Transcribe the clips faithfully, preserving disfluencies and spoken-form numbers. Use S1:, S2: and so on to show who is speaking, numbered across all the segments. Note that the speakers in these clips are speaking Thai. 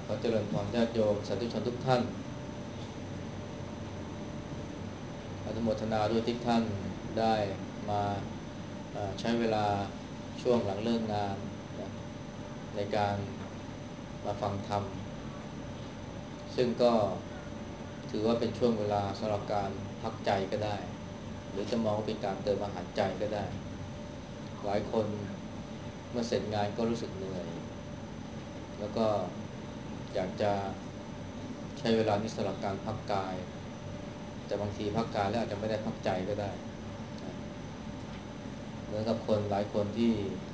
S1: ขอเจริญพรญาติโยมสาธุชนทุกท่านอนุโมทนาด้วยที่ท่านได้มาใช้เวลาช่วงหลังเลิกงานนะในการมาฟังธรรมซึ่งก็ถือว่าเป็นช่วงเวลาสำหรับการพักใจก็ได้หรือจะมองว่าเป็นการเติมอาหารใจก็ได้หลายคนเมื่อเสร็จงานก็รู้สึกเหนื่อยแล้วก็อยากจะใช้เวลานี้สำหรับการพักกายแต่บางทีพักกายแล้วอาจจะไม่ได้พักใจก็ได้นะเหมือนกับคนหลายคนที่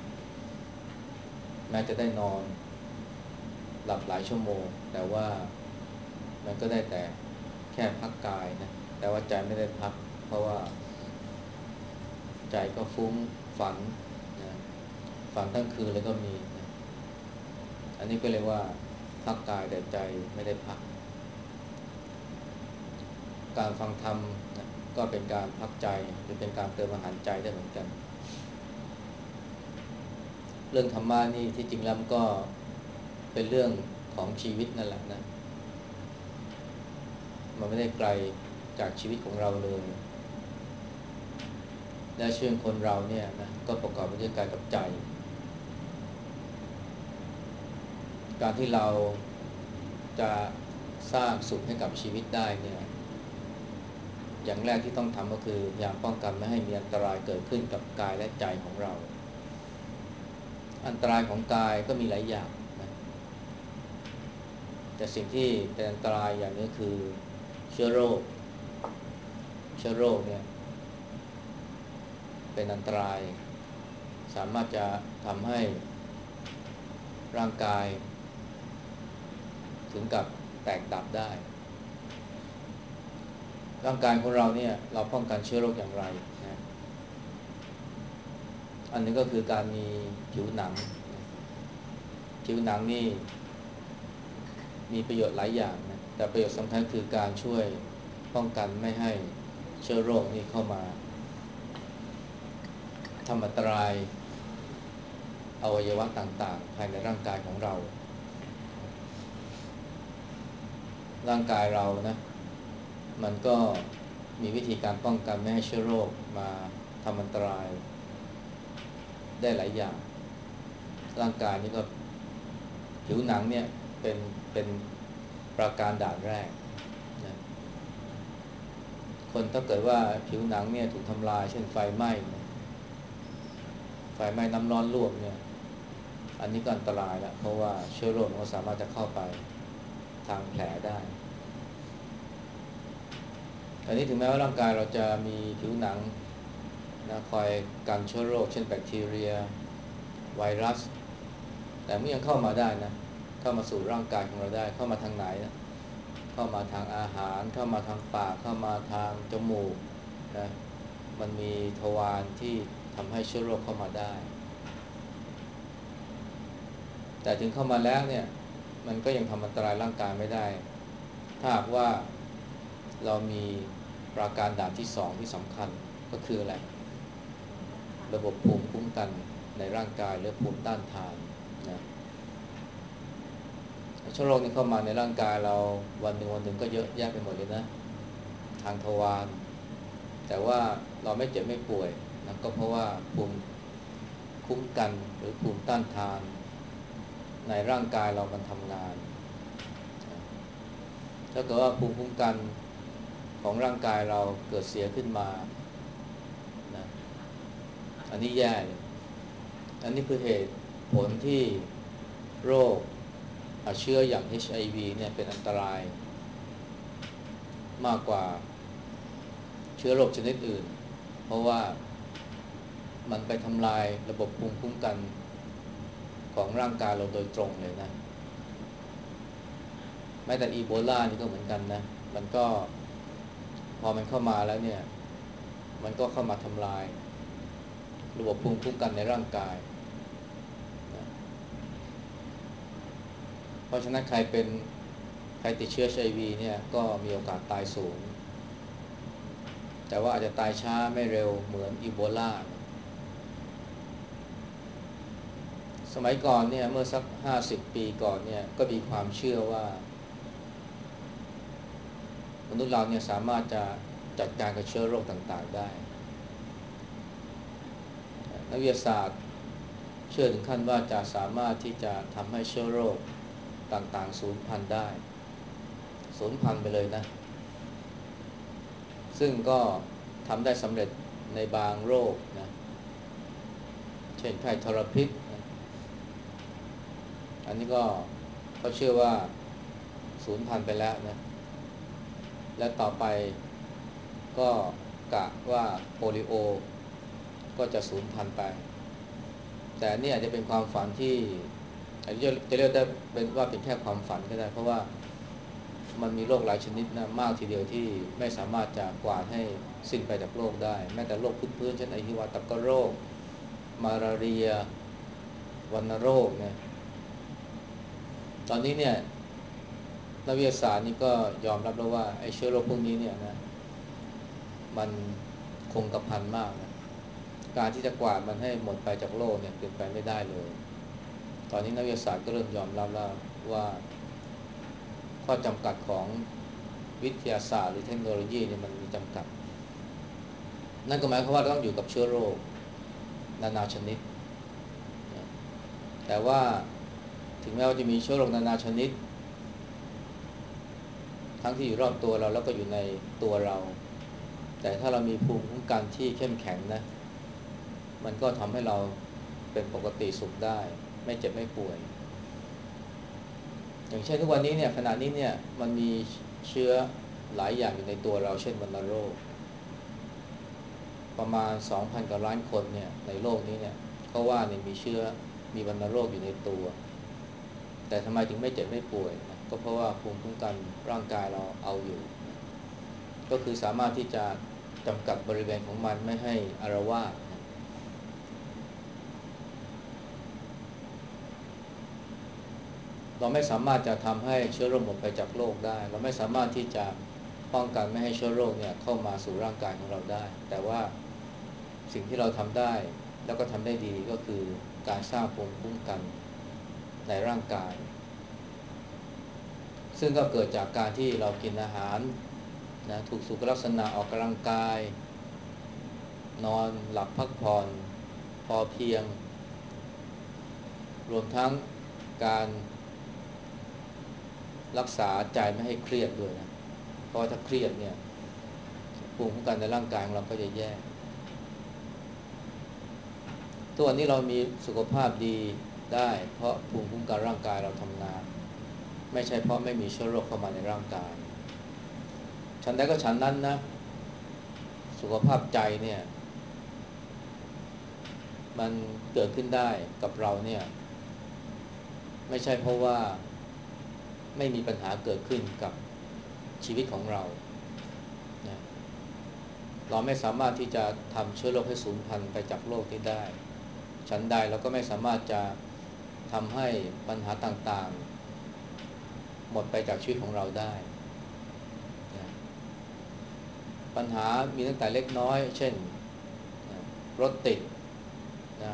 S1: แม้จะได้นอนหลับหลายชั่วโมงแต่ว่ามันก็ได้แต่แค่พักกายนะแต่ว่าใจไม่ได้พักเพราะว่าใจก็ฟุ้งฝันนะฝันทั้งคืนเลยก็มีนะอันนี้ก็เรียกว่าพักกายแต่ใจไม่ได้พักการฟังธรรมนะก็เป็นการพักใจหรือเป็นการเติมอาหารใจได้เหมือนกันเรื่องธรรมะนี่ที่จริงแล้วมันก็เป็นเรื่องของชีวิตนั่นแหละนะมันไม่ได้ไกลจากชีวิตของเราเลยและชีวิตคนเราเนี่ยนะก็ประกอบไปด้วยกายกับใจการที่เราจะสร้างสุขให้กับชีวิตได้เนี่ยอย่างแรกที่ต้องทำก็คือพยายามป้องกันไม่ให้มีอันตรายเกิดขึ้นกับกายและใจของเราอันตรายของกายก็มีหลายอย่างนะแต่สิ่งที่เป็นอันตรายอย่างนี้คือเชื้อโรคเชื้อโรคเนี่ยเป็นอันตรายสามารถจะทำให้ร่างกายถึงกับแตกดับได้ร่างกายของเราเนี่ยเราป้องกันเชื้อโรคอย่างไรนะอันนึงก็คือการมีผิวหนังผิวหนังนี่มีประโยชน์หลายอย่างนะแต่ประโยชน์สำคัญคือการช่วยป้องกันไม่ให้เชื้อโรคนี่เข้ามาทำอันตรายอวัยวะต่างๆภายในร่างกายของเราร่างกายเรานะมันก็มีวิธีการป้องกันไม่ให้เชื้อโรคมาทำอันตรายได้หลายอย่างร่างกายนี้ก็ผิวหนังเนี่ยเป็นเป็นประการด่านแรกนะคนถ้าเกิดว่าผิวหนังเนี่ยถูกทำลายเช่นไฟไหม้นะไฟไหม้น้ำร้อนลวกเนี่ยอันนี้ก็อันตรายแล้วเพราะว่าเชื้อโรคมันก็สามารถจะเข้าไปทางแผลได้อันนี้ถึงแม้ว่าร่างกายเราจะมีผิวหนังนะคอยกันเชื้อโรคเช่นแบคทีเรียไวรัสแต่มันยังเข้ามาได้นะเข้ามาสู่ร่างกายของเราได้เข้ามาทางไหนนะเข้ามาทางอาหารเข้ามาทางปากเข้ามาทางจมูกนะมันมีทวารที่ทำให้เชื้อโรคเข้ามาได้แต่ถึงเข้ามาแล้วเนี่ยมันก็ยังทำอันตรายร่างกายไม่ได้ถ้าหากว่าเรามีประการด่านที่สองที่สำคัญก็คืออะไรระบบภูมิคุ้มกันในร่างกายหรือภูมิต้านทานนะเชื้อโรคนี่เข้ามาในร่างกายเราวันหนึ่งวันหนึ่งก็เยอะแยะไปหมดเลยนะทางทวารแต่ว่าเราไม่เจ็บไม่ป่วยนะก็เพราะว่าภูมิคุ้มกันหรือภูมิต้านทานในร่างกายเรามันทำงานถ้าเกิดว่าภูมิคุ้มกันของร่างกายเราเกิดเสียขึ้นมานะอันนี้แย่เลยอันนี้คือเหตุผลที่โรคเชื้ออย่าง เอช ไอ วี เนี่ยเป็นอันตรายมากกว่าเชื้อโรคชนิดอื่นเพราะว่ามันไปทำลายระบบภูมิคุ้มกันของร่างกายเราโดยตรงเลยนะแม้แต่อีโบลานี่ก็เหมือนกันนะมันก็พอมันเข้ามาแล้วเนี่ยมันก็เข้ามาทำลายระบบภูมิคุ้มกันในร่างกายนะเพราะฉะนั้นใครเป็นใครติดเชื้อ เอช ไอ วี เนี่ยก็มีโอกาสตายสูงแต่ว่าอาจจะตายช้าไม่เร็วเหมือนอีโบลานะสมัยก่อนเนี่ยเมื่อสักห้าสิบปีก่อนเนี่ยก็มีความเชื่อว่ามนุษย์เราเนี่ยสามารถจะจัดการกับเชื้อโรคต่างๆได้นักวิทยาศาสตร์เชื่อถึงขั้นว่าจะสามารถที่จะทำให้เชื้อโรคต่างๆสูญพันธุ์ได้สูญพันธุ์ไปเลยนะซึ่งก็ทำได้สำเร็จในบางโรคนะเช่นไข้ทรพิษนะอันนี้ก็เขาเชื่อว่าสูญพันธุ์ไปแล้วนะและต่อไปก็กะว่าโปลิโอก็จะสูญพันธุ์ไปแต่นี่อาจจะเป็นความฝันที่อาจจะจะเรียกได้เป็นว่าเป็นแค่ความฝันก็ได้เพราะว่ามันมีโรคหลายชนิดนะมากทีเดียวที่ไม่สามารถจะกวาดให้สิ้นไปจากโลกได้แม้แต่โรคพื้นๆเช่นไอฮิวาตกโรคมาลาเรียวัณโรคเนี่ยตอนนี้เนี่ยนักวิทยาศาสตร์นี่ก็ยอมรับแล้วว่าไอ้เชื้อโรคพวกนี้เนี่ยนะมันคงกระพันมากนะการที่จะกวาดมันให้หมดไปจากโลกเนี่ยเป็นไปไม่ได้เลยตอนนี้นักวิทยาศาสตร์ก็เริ่มยอมรับแล้วว่าข้อจำกัดของวิทยาศาสตร์หรือเทคโนโลยีเนี่ยมันมีจำกัดนั่นก็หมายความว่าเราต้องอยู่กับเชื้อโรคนานาชนิดนะแต่ว่าถึงแม้ว่าจะมีเชื้อโรคนานาชนิดทั้งที่อยู่รอบตัวเราแล้วก็อยู่ในตัวเราแต่ถ้าเรามีภูมิคุ้มกันที่เข้มแข็งนะมันก็ทำให้เราเป็นปกติสุขได้ไม่เจ็บไม่ป่วยอย่างเช่นทุกวันนี้เนี่ยขณะนี้เนี่ยมันมีเชื้อหลายอย่างอยู่ในตัวเราเช่นวัณโรคประมาณ สองพัน กว่าล้านคนเนี่ยในโลกนี้เนี่ยเขาว่าเนี่ยมีเชื้อมีวัณโรคอยู่ในตัวแต่ทำไมถึงไม่เจ็บไม่ป่วยนะก็เพราะว่าภูมิคุ้มกันร่างกายเราเอาอยู่นะก็คือสามารถที่จะจำกัดบริเวณของมันไม่ให้อาละวาดนะเราไม่สามารถจะทำให้เชื้อโรคหมดไปจากโลกได้เราไม่สามารถที่จะป้องกันไม่ให้เชื้อโรคเนี่ยเข้ามาสู่ร่างกายของเราได้แต่ว่าสิ่งที่เราทำได้แล้วก็ทำได้ดีก็คือการสร้างภูมิคุ้มกันในร่างกายซึ่งก็เกิดจากการที่เรากินอาหารนะถูกสุขลักษณะออกกำลังกายนอนหลับพักผ่อนพอเพียงรวมทั้งการรักษาใจไม่ให้เครียดด้วยนะเพราะถ้าเครียดเนี่ยภูมิคุ้มกันในร่างกายของเราก็จะแย่ตัวนนี้เรามีสุขภาพดีได้เพราะภูมิคุ้มกันร่างกายเราทำงานไม่ใช่เพราะไม่มีเชื้อโรคเข้ามาในร่างกายฉันใดก็ฉันนั้นนะสุขภาพใจเนี่ยมันเกิดขึ้นได้กับเราเนี่ยไม่ใช่เพราะว่าไม่มีปัญหาเกิดขึ้นกับชีวิตของเรานะเราไม่สามารถที่จะทำเชื้อโรคให้สูญพันธุ์ไปจากโลกนี้ได้ฉันใดเราก็ไม่สามารถจะทำให้ปัญหาต่างๆหมดไปจากชีวิตของเราได้นะปัญหามีตั้งแต่เล็กน้อยเช่นนะรถติดนะ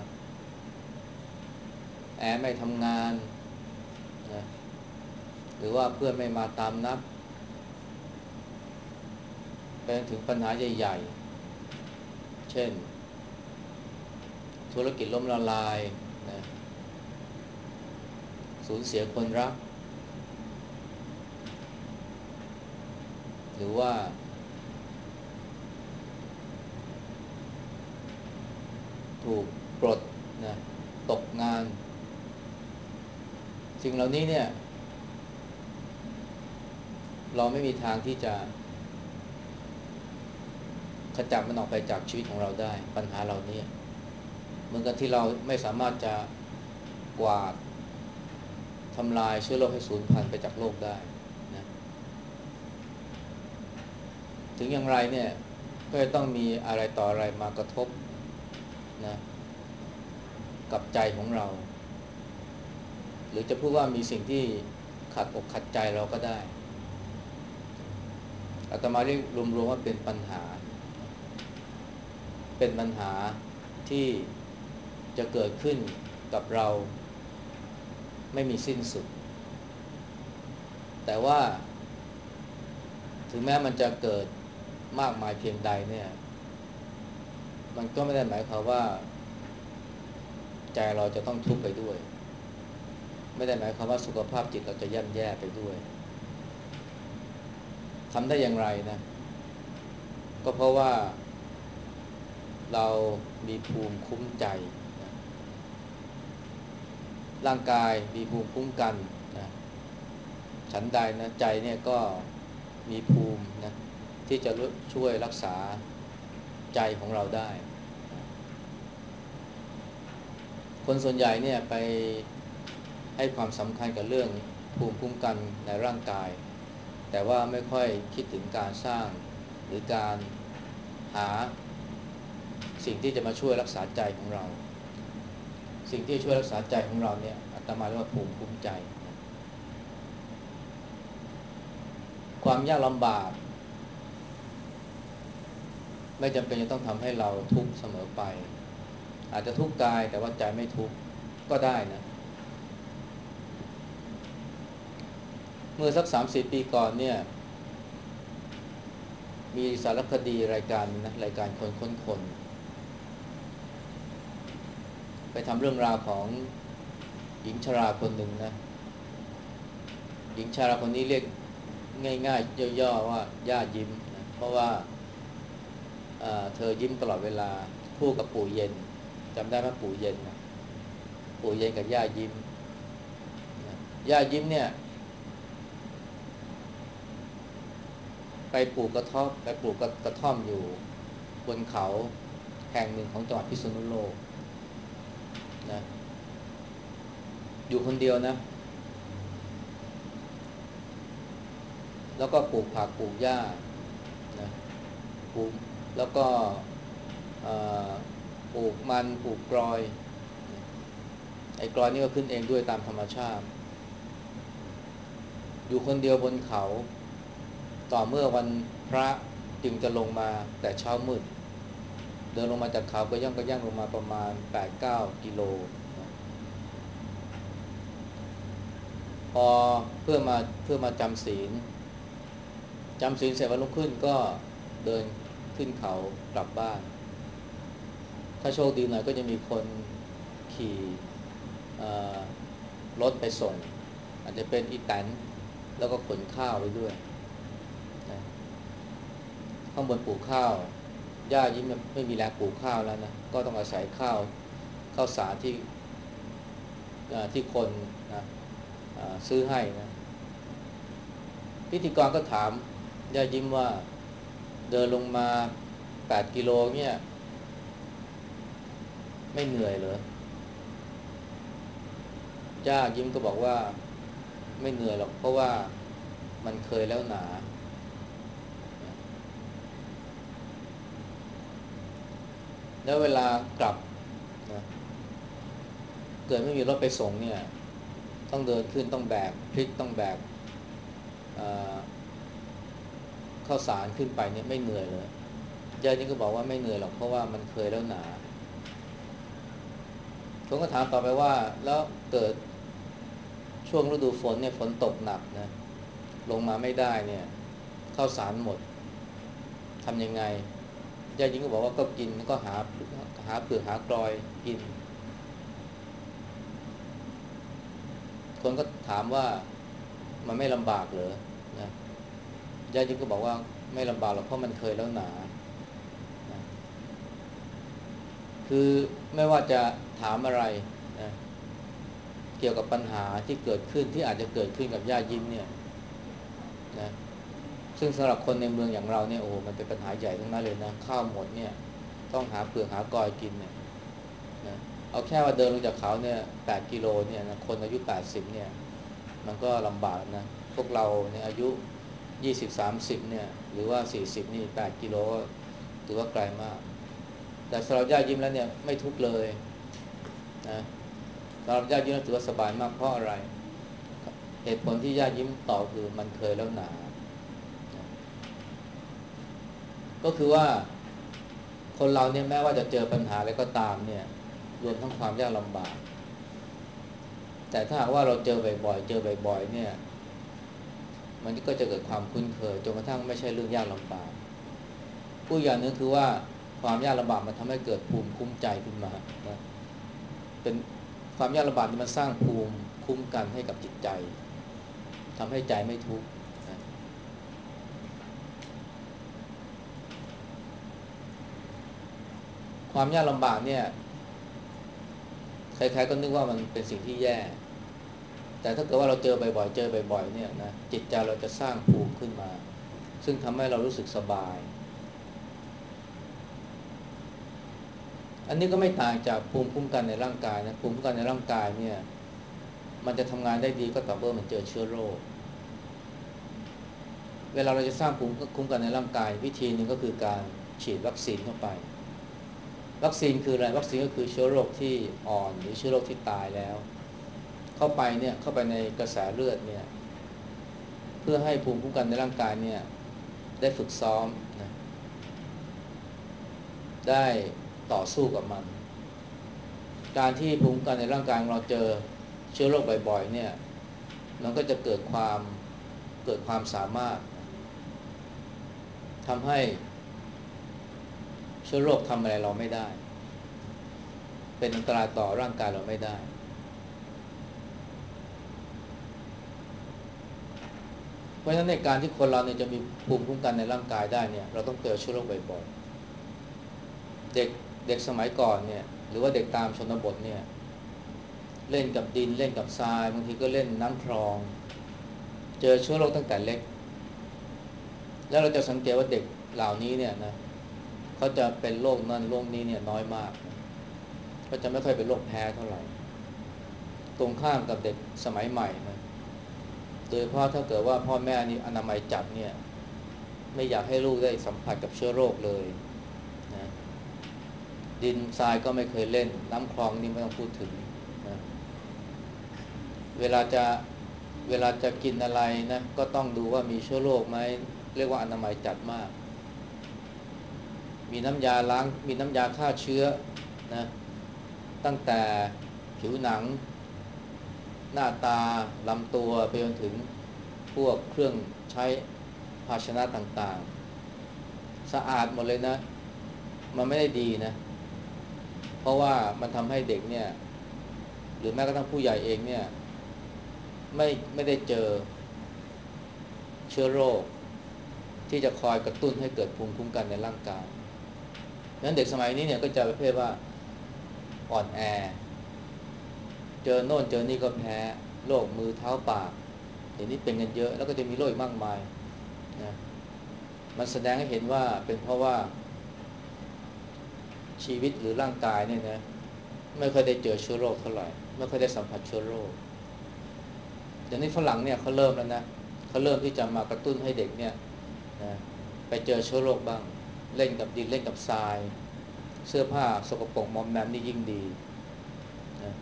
S1: แอร์ไม่ทำงานนะหรือว่าเพื่อนไม่มาตามนัดไปถึงปัญหาใหญ่ๆเช่นธุรกิจล้มละลายนะสูญเสียคนรักหรือว่าถูกปลดนะตกงานสิ่งเหล่านี้เนี่ยเราไม่มีทางที่จะขจัดมันออกไปจากชีวิตของเราได้ปัญหาเหล่านี้เหมือนกับที่เราไม่สามารถจะกวาดทำลายเชื้อโรคให้สูญพันธุ์ไปจากโลกได้นะถึงอย่างไรเนี่ยก็จะต้องมีอะไรต่ออะไรมากระทบนะกับใจของเราหรือจะพูดว่ามีสิ่งที่ขัดอกขัดใจเราก็ได้อาตมาเรียกรวมๆว่าเป็นปัญหาเป็นปัญหาที่จะเกิดขึ้นกับเราไม่มีสิ้นสุดแต่ว่าถึงแม้มันจะเกิดมากมายเพียงใดเนี่ยมันก็ไม่ได้หมายความว่าใจเราจะต้องทุกข์ไปด้วยไม่ได้หมายความว่าสุขภาพจิตเราจะย่ำแย่ไปด้วยทำได้อย่างไรนะก็เพราะว่าเรามีภูมิคุ้มใจนะร่างกายมีภูมิคุ้มกันนะฉันใดนะใจเนี่ยก็มีภูมินะที่จะช่วยรักษาใจของเราได้คนส่วนใหญ่เนี่ยไปให้ความสำคัญกับเรื่องภูมิคุ้มกันในร่างกายแต่ว่าไม่ค่อยคิดถึงการสร้างหรือการหาสิ่งที่จะมาช่วยรักษาใจของเราสิ่งที่ช่วยรักษาใจของเราเนี่ยอาตมาเรียกว่าภูมิคุ้มใจความยากลำบากไม่จำเป็นจะต้องทำให้เราทุกข์เสมอไปอาจจะทุกข์กายแต่ว่าใจไม่ทุกข์ก็ได้นะเมื่อสักสามสี่ปีก่อนเนี่ยมีสารคดีรายการนะรายการคนค้นคนไปทำเรื่องราวของหญิงชราคนหนึ่งนะหญิงชราคนนี้เรียกง่ายๆย่อๆว่าย่ายิ้มนะเพราะว่าเธอยิ้มตลอดเวลาคู่กับปู่เย็นจำได้ไหมปู่เย็นนะปู่เย็นกับย่ายิ้มนะย่ายิ้มเนี่ยไปปลูกกระท่อมไปปลูกกระท่อมอยู่บนเขาแห่งหนึ่งของจังหวัดพิษณุโลกนะอยู่คนเดียวนะแล้วก็ปลูกผักปลูกหญ้านะปลูกแล้วก็ปลูกมันปลูกกลอยไอ้กลอยนี่ก็ขึ้นเองด้วยตามธรรมชาติอยู่คนเดียวบนเขาต่อเมื่อวันพระจึงจะลงมาแต่เช้ามืดเดินลงมาจากเขาก็ย่างก็ย่างลงมาประมาณ แปดถึงเก้า กิโลนะพอเพื่อมาเพื่อมาจำศีลจำศีลเสร็จวันรุ่งขึ้นก็เดินขึ้นเขากลับบ้านถ้าโชคดีหน่อยก็จะมีคนขี่รถไปส่งอาจจะเป็นอีแตนแล้วก็ขนข้าวไปด้วยนะข้างบนปลูกข้าวย่ายิ้มไม่มีแรงปลูกข้าวแล้วนะก็ต้องอาศัยข้าวข้าวสารที่ที่คนนะซื้อให้นะพิธีกรก็ถามย่ายิ้มว่าเดินลงมาแปดกิโลเนี่ยไม่เหนื่อยเหรอย่ายิ้มก็บอกว่าไม่เหนื่อยหรอกเพราะว่ามันเคยแล้วหนาแล้วเวลากลับนะเกิดไม่มีรถไปส่งเนี่ยต้องเดินขึ้นต้องแบกพริกต้องแบกข้าวสารขึ้นไปเนี่ยไม่เหนื่อยเลยย่ายิ้มก็บอกว่าไม่เหนื่อยหรอกเพราะว่ามันเคยแล้วหนาผมก็ถามต่อไปว่าแล้วเกิดช่วงฤดูฝนเนี่ยฝนตกหนักนะลงมาไม่ได้เนี่ยข้าวสารหมดทำยังไงย่ายิ้มก็บอกว่าก็กินก็หาหาเผือกหากลอยกินคนก็ถามว่ามันไม่ลำบากเหรอนะย่ายิ้มก็บอกว่าไม่ลำบากหรอกเพราะมันเคยแล้วหนานะคือไม่ว่าจะถามอะไรนะเกี่ยวกับปัญหาที่เกิดขึ้นที่อาจจะเกิดขึ้นกับย่ายิ้มเนี่ยนะซึ่งสำหรับคนในเมืองอย่างเราเนี่ยโอ้โหมันเป็นปัญหาใหญ่ทั้งนั้นเลยนะข้าวหมดเนี่ยต้องหาเปลือกหากอยกินเนี่ยนะเอาแค่ว่าเดินลงจากเขาเนี่ยแปดกิโลเนี่ยนะคนอายุแปดสิบเนี่ยมันก็ลำบากนะพวกเราเนี่ยอายุยี่สิบ สามสิบเนี่ยหรือว่าสี่สิบนี่แปดกิโลก็ถือว่าไกลมากแต่สำหรับย่ายิ้มแล้วเนี่ยไม่ทุกข์เลยนะสำหรับย่ายิ้มถือว่าสบายมากเพราะอะไรเหตุผลที่ย่ายิ้มตอบคือมันเคยแล้วหนานะก็คือว่าคนเราเนี่ยแม้ว่าจะเจอปัญหาอะไรก็ตามเนี่ยรวมทั้งความยากลำบากแต่ถ้าหากว่าเราเจอบ่อยๆเจอบ่อยๆเนี่ยมันก็จะเกิดความคุ้นเคยจนกระทั่งไม่ใช่เรื่องยากลำบากผู้อย่างนึงคือว่าความยากลำบากมันทำให้เกิดภูมิคุ้มใจขึ้นมานะเป็นความยากลำบากที่มันสร้างภูมิคุ้มกันให้กับจิตใจทำให้ใจไม่ทุกข์นะความยากลำบากเนี่ยใครๆก็นึกว่ามันเป็นสิ่งที่แย่แต่ถ้าเกิดว่าเราเจอบ่อยๆเจอบ่อยๆเนี่ยนะจิตใจเราจะสร้างภูมิขึ้นมาซึ่งทำให้เรารู้สึกสบายอันนี้ก็ไม่ต่างจากภูมิคุ้มกันในร่างกายนะภูมิคุ้มกันในร่างกายเนี่ยมันจะทำงานได้ดีก็ต่อเมื่อมันเจอเชื้อโรคเวลาเราจะสร้างภูมิคุ้มกันในร่างกายวิธีหนึ่งก็คือการฉีดวัคซีนเข้าไปวัคซีนคืออะไรวัคซีนก็คือเชื้อโรคที่อ่อนหรือเชื้อโรคที่ตายแล้วเข้าไปเนี่ยเข้าไปในกระแสเลือดเนี่ยเพื่อให้ภูมิคุ้มกันในร่างกายเนี่ยได้ฝึกซ้อมนะได้ต่อสู้กับมันการที่ภูมิคุ้มกันในร่างกายของเราเจอเชื้อโรคบ่อยๆเนี่ยมันก็จะเกิดความเกิดความสามารถทำให้เชื้อโรคทำอะไรเราไม่ได้เป็นอันตรายต่อร่างกายเราไม่ได้เพราะฉะนั้นในการที่คนเราเนี่ยจะมีภูมิคุ้มกันในร่างกายได้เนี่ยเราต้องเจอเชื้อโรคบ่อยๆเด็กเด็กสมัยก่อนเนี่ยหรือว่าเด็กตามชนบทเนี่ยเล่นกับดินเล่นกับทรายบางทีก็เล่นน้ำคลองเจอเชื้อโรคตั้งแต่เล็กแล้วเราจะสังเกตว่าเด็กเหล่านี้เนี่ยนะเขาจะเป็นโรคนั้นโรคนี้เนี่ยน้อยมากก็จะไม่ค่อยเป็นโรคแพ้เท่าไหร่ตรงข้ามกับเด็กสมัยใหม่นะโดยเพราะถ้าเกิดว่าพ่อแม่นี่อนามัยจัดเนี่ยไม่อยากให้ลูกได้สัมผัสกับเชื้อโรคเลยนะดินทรายก็ไม่เคยเล่นน้ำคลองนี่ไม่ต้องพูดถึงนะเวลาจะเวลาจะกินอะไรนะก็ต้องดูว่ามีเชื้อโรคไหมเรียกว่าอนามัยจัดมากมีน้ำยาล้างมีน้ำยาฆ่าเชื้อนะตั้งแต่ผิวหนังหน้าตาลำตัวไปจนถึงพวกเครื่องใช้ภาชนะต่างๆสะอาดหมดเลยนะมันไม่ได้ดีนะเพราะว่ามันทำให้เด็กเนี่ยหรือแม้กระทั่งผู้ใหญ่เองเนี่ยไม่ไม่ได้เจอเชื้อโรคที่จะคอยกระตุ้นให้เกิดภูมิคุ้มกันในร่างกายดังนั้นเด็กสมัยนี้เนี่ยก็จะประเภทว่าอ่อนแอเจอโน่นเจอนี่ก็แพ้โรคมือเท้าปากเดี๋ยวนี้เป็นกันเยอะแล้วก็จะมีโรคอีกมากมายนะมันแสดงให้เห็นว่าเป็นเพราะว่าชีวิตหรือร่างกายเนี่ยนะไม่ค่อยได้เจอเชื้อโรคเท่าไหร่ไม่ค่อยได้สัมผัสเชื้อโรคเดี๋ยวนี้ฝรั่งเนี่ยเขาเริ่มแล้วนะเขาเริ่มที่จะมากระตุ้นให้เด็กเนี่ยนะไปเจอเชื้อโรคบ้างเล่นกับดินเล่นกับทรายเสื้อผ้าสกปรกมอมแมมนี่ยิ่งดีนะ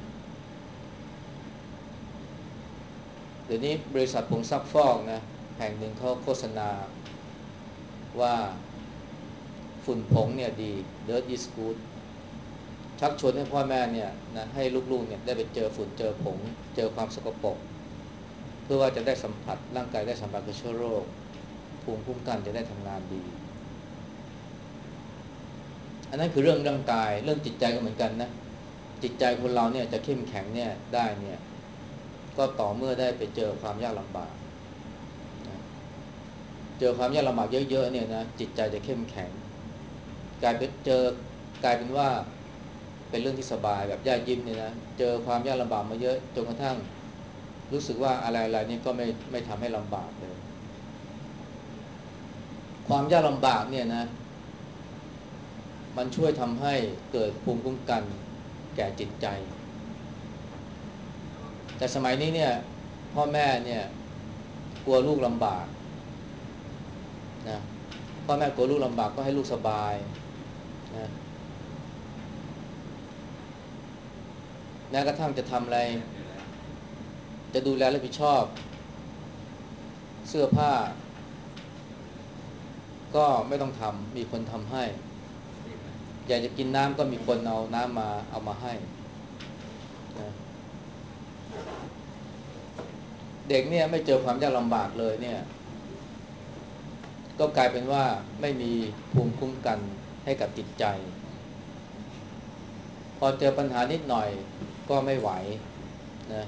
S1: เดี๋ยวนี้บริษัทผงซักฟอกนะแห่งหนึ่งเขาโฆษณาว่าฝุ่นผงเนี่ยดี dirt is good ชักชวนให้พ่อแม่เนี่ยนะให้ลูกๆเนี่ยได้ไปเจอฝุ่นเจอผงเจอความสกปรกเพื่อว่าจะได้สัมผัสร่างกายได้สัมผัสกับเชื้อโรคภูมิคุ้มกันจะได้ทำงานดีอันนั้นคือเรื่องร่างกายเรื่องจิตใจก็เหมือนกันนะจิตใจคนเราเนี่ยจะเข้มแข็งเนี่ยได้เนี่ยก็ต่อเมื่อได้ไปเจอความยากลำบากนะเจอความยากลำบากเยอะๆเนี่ยนะจิตใจจะเข้มแข็งกลายเป็นเจอกลายเป็นว่าเป็นเรื่องที่สบายแบบย่ายิ้มเนี่ยนะเจอความยากลำบากมาเยอะจนกระทั่งรู้สึกว่าอะไรๆนี่ก็ไม่ไม่ทำให้ลำบากเลยความยากลำบากเนี่ยนะมันช่วยทำให้เกิดภูมิคุ้มกันแก่จิตใจแต่สมัยนี้เนี่ยพ่อแม่เนี่ยกลัวลูกลำบากนะพ่อแม่กลัวลูกลำบากก็ให้ลูกสบายนะแม้กระทั่งจะทำอะไรจะดูแลรับผิดชอบเสื้อผ้าก็ไม่ต้องทำมีคนทำให้อยากจะกินน้ำก็มีคนเอาน้ำมาเอามาให้นะเด็กเนี่ยไม่เจอความยากลำบากเลยเนี่ยก็กลายเป็นว่าไม่มีภูมิคุ้มกันให้กับจิตใจพอเจอปัญหานิดหน่อยก็ไม่ไหวนะ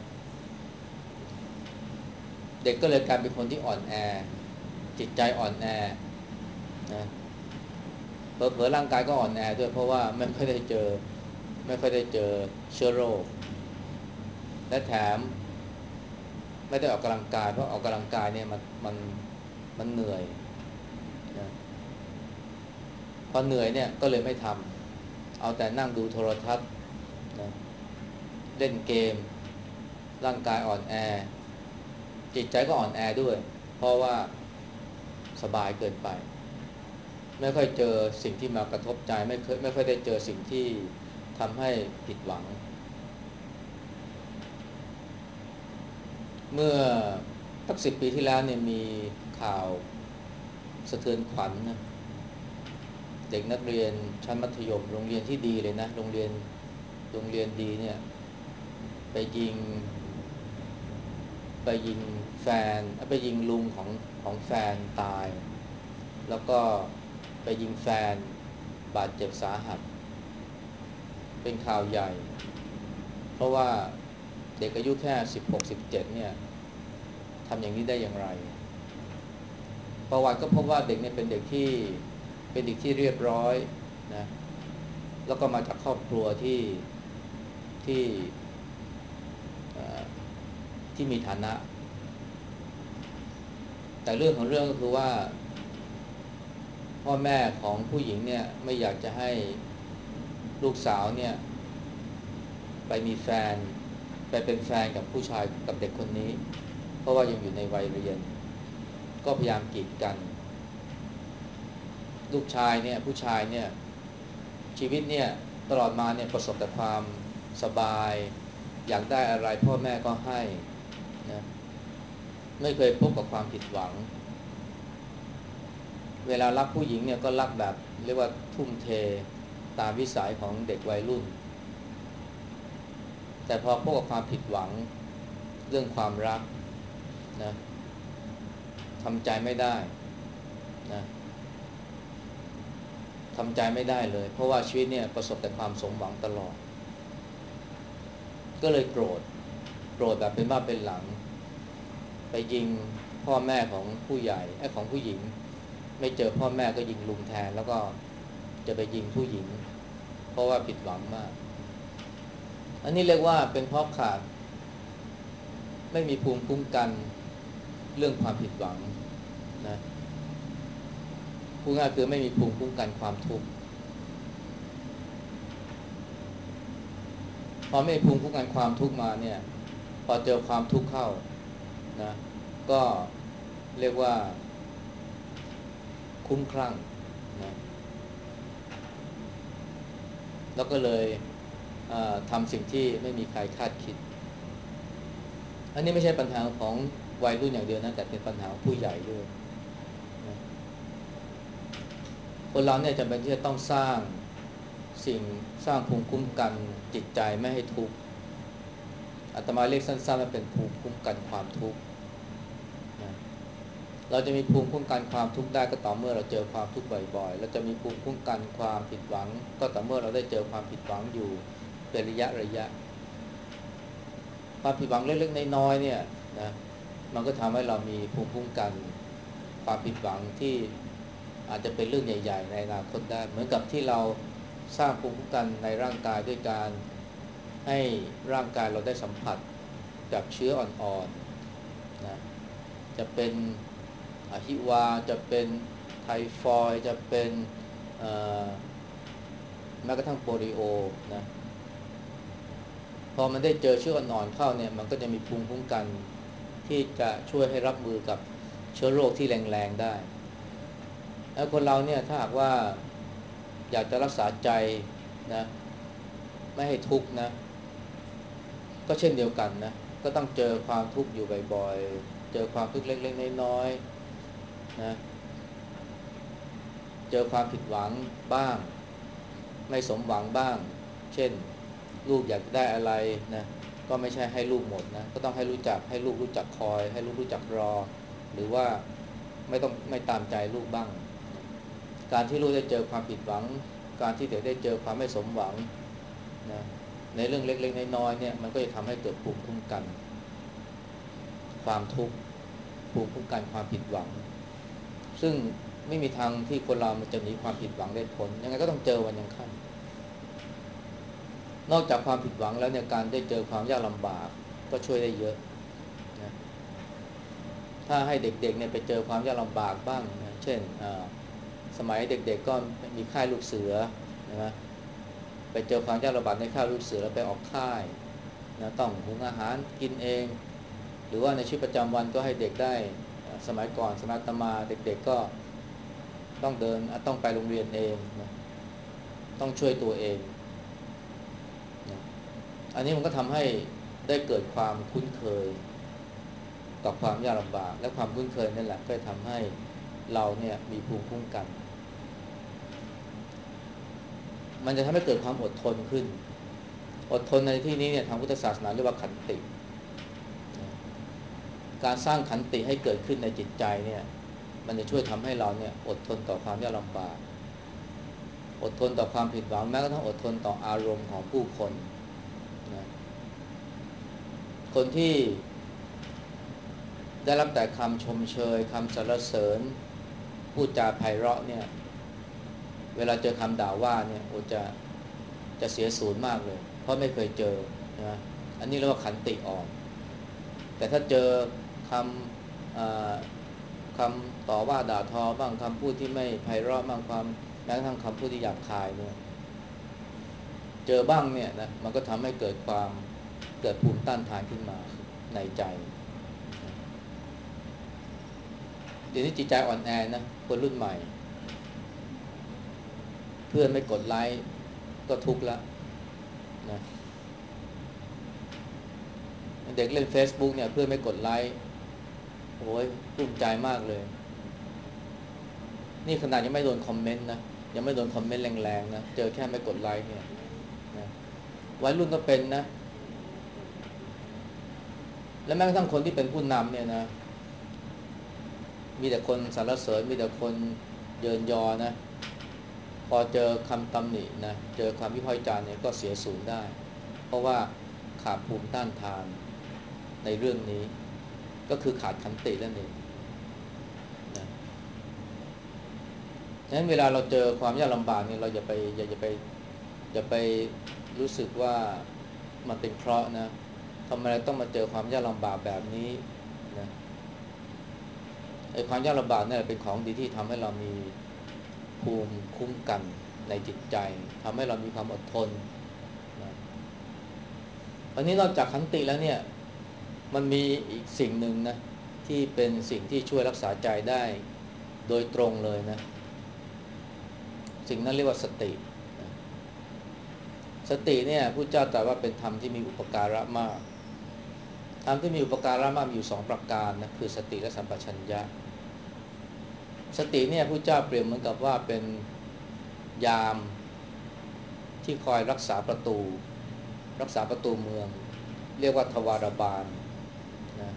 S1: เด็กก็เลยกลายเป็นคนที่อ่อนแอจิตใจอ่อนแอนะเผลอๆร่างกายก็อ่อนแอด้วยเพราะว่าไม่ค่อยได้เจอไม่ค่อยได้เจอเชื้อโรคและแถมไม่ได้ออกกำลังกายเพราะออกกำลังกายเนี่ยมันมันมันเหนื่อยนะพอเหนื่อยเนี่ยก็เลยไม่ทำเอาแต่นั่งดูโทรทัศน์นะเล่นเกมร่างกายอ่อนแอจิตใจก็อ่อนแอด้วยเพราะว่าสบายเกินไปไม่ค่อยเจอสิ่งที่มากระทบใจไม่เคยไม่ค่อยได้เจอสิ่งที่ทำให้ผิดหวังเมื่อสักสิบปีที่แล้วเนี่ยมีข่าวสะเทือนขวัญนะเด็กนักเรียนชั้นมัธยมโรงเรียนที่ดีเลยนะโรงเรียนโรงเรียนดีเนี่ยไปยิงไปยิงแฟนไปยิงลุงของของแฟนตายแล้วก็ไปยิงแฟนบาดเจ็บสาหัสเป็นข่าวใหญ่เพราะว่าเด็กอายุแค่สิบหก สิบเจ็ดเนี่ยทำอย่างนี้ได้อย่างไรประวัติก็พบว่าเด็กเนี่ยเป็นเด็กที่เป็นเด็กที่เรียบร้อยนะแล้วก็มาจากครอบครัวที่ที่ที่มีฐานะแต่เรื่องของเรื่องก็คือว่าพ่อแม่ของผู้หญิงเนี่ยไม่อยากจะให้ลูกสาวเนี่ยไปมีแฟนไปเป็นแฟนกับผู้ชายกับเด็กคนนี้เพราะว่ายังอยู่ในวัยเรียนก็พยายามกีดกันลูกชายเนี่ยผู้ชายเนี่ยชีวิตเนี่ยตลอดมาเนี่ยประสบแต่ความสบายอยากได้อะไรพ่อแม่ก็ให้นะไม่เคยพบกับความผิดหวังเวลารักผู้หญิงเนี่ยก็รักแบบเรียกว่าทุ่มเทตามวิสัยของเด็กวัยรุ่นแต่พอพบกับความผิดหวังเรื่องความรักนะทำใจไม่ได้นะทำใจไม่ได้เลยเพราะว่าชีวิตเนี่ยประสบแต่ความสมหวังตลอดก็เลยโกรธโกรธแบบเป็นบ้าเป็นหลังไปยิงพ่อแม่ของผู้ใหญ่ไอ้ของผู้หญิงไม่เจอพ่อแม่ก็ยิงลุงแทนแล้วก็จะไปยิงผู้หญิงเพราะว่าผิดหวังมากอันนี้เรียกว่าเป็นเพราะขาดไม่มีภูมิคุ้มกันเรื่องความผิดหวังนะพูดง่ายคือไม่มีภูมิคุ้มกันความทุกข์พอไม่มีภูมิคุ้มกันความทุกข์มาเนี่ยพอเจอความทุกข์เข้านะก็เรียกว่าคุ้มคลั่งนะแล้วก็เลยทำสิ่งที่ไม่มีใครคาดคิดอันนี้ไม่ใช่ปัญหาของวัยรุ่นอย่างเดียวนะแต่เป็นปัญหาของผู้ใหญ่ด้วยนะคนเราเนี่ยจำเป็นที่จะต้องสร้างสิ่งสร้างภูมิคุ้มกันจิตใจไม่ให้ทุกข์อาตมาเรียกสั้นๆว่าเป็นภูมิคุ้มกันความทุกข์นะเราจะมีภูมิคุ้มกันความทุกข์ได้ก็ต่อเมื่อเราเจอความทุกข์บ่อยๆเราจะมีภูมิคุ้มกันความผิดหวังก็ต่อเมื่อเราได้เจอความผิดหวังอยู่เป็นระยะระยะความผิดหวังเล็กๆน้อยๆเนี่ยนะมันก็ทำให้เรามีภูมิคุ้มกันความผิดหวังที่อาจจะเป็นเรื่องใหญ่ๆในอนาคตได้เหมือนกับที่เราสร้างภูมิคุ้มกันในร่างกายด้วยการให้ร่างกายเราได้สัมผัสกับเชื้ออ่อนๆนะจะเป็นอหิวาจะเป็นไทฟอยด์จะเป็นแม้กระทั่งโปลิโอนะพอมันได้เจอเชื้ออ่อนๆเข้าเนี่ยมันก็จะมีภูมิคุ้มกันที่จะช่วยให้รับมือกับเชื้อโรคที่แรงๆได้แล้วคนเราเนี่ยถ้าหากว่าอยากจะรักษาใจนะไม่ให้ทุกข์นะก็เช่นเดียวกันนะก็ต้องเจอความทุกข์อยู่บ่อยๆเจอความทุกข์เล็กๆน้อยๆนะเจอความผิดหวังบ้างไม่สมหวังบ้างเช่นลูกอยากได้อะไรนะก็ไม่ใช่ให้ลูกหมดนะก็ต้องให้รู้จักให้ลูกรู้จักคอยให้ลูกรู้จักรอหรือว่าไม่ต้องไม่ตามใจลูกบ้างการที่ลูกได้เจอความผิดหวังการที่เด็กได้เจอความไม่สมหวังนะในเรื่องเล็กๆน้อยๆเนี่ยมันก็จะทำให้เกิดภูมิคุ้มกันความทุกข์ภูมิคุ้มกันความผิดหวังซึ่งไม่มีทางที่คนเรามันจะหนีความผิดหวังได้พ้นยังไงก็ต้องเจอวันยังค่ำนอกจากความผิดหวังแล้วเนี่ยการได้เจอความยากลำบากก็ช่วยได้เยอะนะถ้าให้เด็กๆเนี่ยไปเจอความยากลำบากบ้างนะเช่นสมัยเด็กๆก็มีค่ายลูกเสือนะไปเจอความยากลำบากในค่ายลูกเสือแล้วไปออกค่ายนะต้องหุงอาหารกินเองหรือว่าในชีวิตประจำวันก็ให้เด็กได้สมัยก่อนสมัยอาตมาเด็กๆก็ต้องเดินต้องไปโรงเรียนเองนะต้องช่วยตัวเองนะอันนี้มันก็ทำให้ได้เกิดความคุ้นเคยกับความยากลำบากและความคุ้นเคยนั่นแหละก็จะทำให้เราเนี่ยมีภูมิคุ้มกันมันจะทำให้เกิดความอดทนขึ้นอดทนในที่นี้เนี่ยทางพุทธศาสนาเรียกว่าขันติการสร้างขันติให้เกิดขึ้นในจิตใจเนี่ยมันจะช่วยทำให้เราเนี่ยอดทนต่อความยากลำบากอดทนต่อความผิดหวังแม้กระทั่งอดทนต่ออารมณ์ของผู้คนนะคนที่ได้รับแต่คำชมเชยคำสรรเสริญพูดจาไพเราะเนี่ยเวลาเจอคำด่าว่าเนี่ยโอจะจะเสียศูนย์มากเลยเพราะไม่เคยเจอนะอันนี้เรียกว่าขันติอ่อนแต่ถ้าเจอคำคำต่อว่าด่าทอบ้างคำพูดที่ไม่ไพเราะบ้างความแม้กระทั่งคำพูดที่หยาบคายเนี่ยเจอบ้างเนี่ยนะมันก็ทำให้เกิดความเกิดภูมิต้านทานขึ้นมาในใจเดี๋ยวนี้จิตใจอ่อนแอนะคนรุ่นใหม่เพื่อนไม่กดไลค์ก็ทุกข์ละนะเด็กเล่น Facebook เนี่ยเพื่อนไม่กดไลค์โอ้ยกลุ้มใจมากเลยนี่ขนาดยังไม่โดนคอมเมนต์นะยังไม่โดนคอมเมนต์แรงๆนะเจอแค่ไม่กดไลค์เนี่ยนะวัยรุ่นก็เป็นนะและแม้กระทั่งคนที่เป็นผู้นำเนี่ยนะมีแต่คนสรรเสริญมีแต่คนเยินยอนะพอเจอคำตำหนินะเจอความวิพากษ์วิจารณ์เนี่ยก็เสียศูนย์ได้เพราะว่าขาดภูมิต้านทานในเรื่องนี้ก็คือขาดขันตินั่นเองนะฉะนั้นเวลาเราเจอความยากลำบากเนี่ยเราอย่าไปอย่าอย่าไปอย่าไปรู้สึกว่ามันเป็นเคราะห์นะทำไมเราต้องมาเจอความยากลำบากแบบนี้นะไอ้ความยากลำบากเนี่ยเป็นของดีที่ทำให้เรามีภูมิคุ้มกันในจิตใจทำให้เรามีความอดทนนะอันนี้นอกจากขันติแล้วเนี่ยมันมีอีกสิ่งหนึ่งนะที่เป็นสิ่งที่ช่วยรักษาใจได้โดยตรงเลยนะสิ่งนั้นเรียกว่าสตินะสติเนี่ยพุทธเจ้าตรัสว่าเป็นธรรมที่มีอุปการะมากธรรมที่มีอุปการะมากมีอยู่สองประการนะคือสติและสัมปชัญญะสติเนี่ยพุทธเจ้าเปรียบเหมือนกับว่าเป็นยามที่คอยรักษาประตูรักษาประตูเมืองเรียกว่าทวารบาลนะ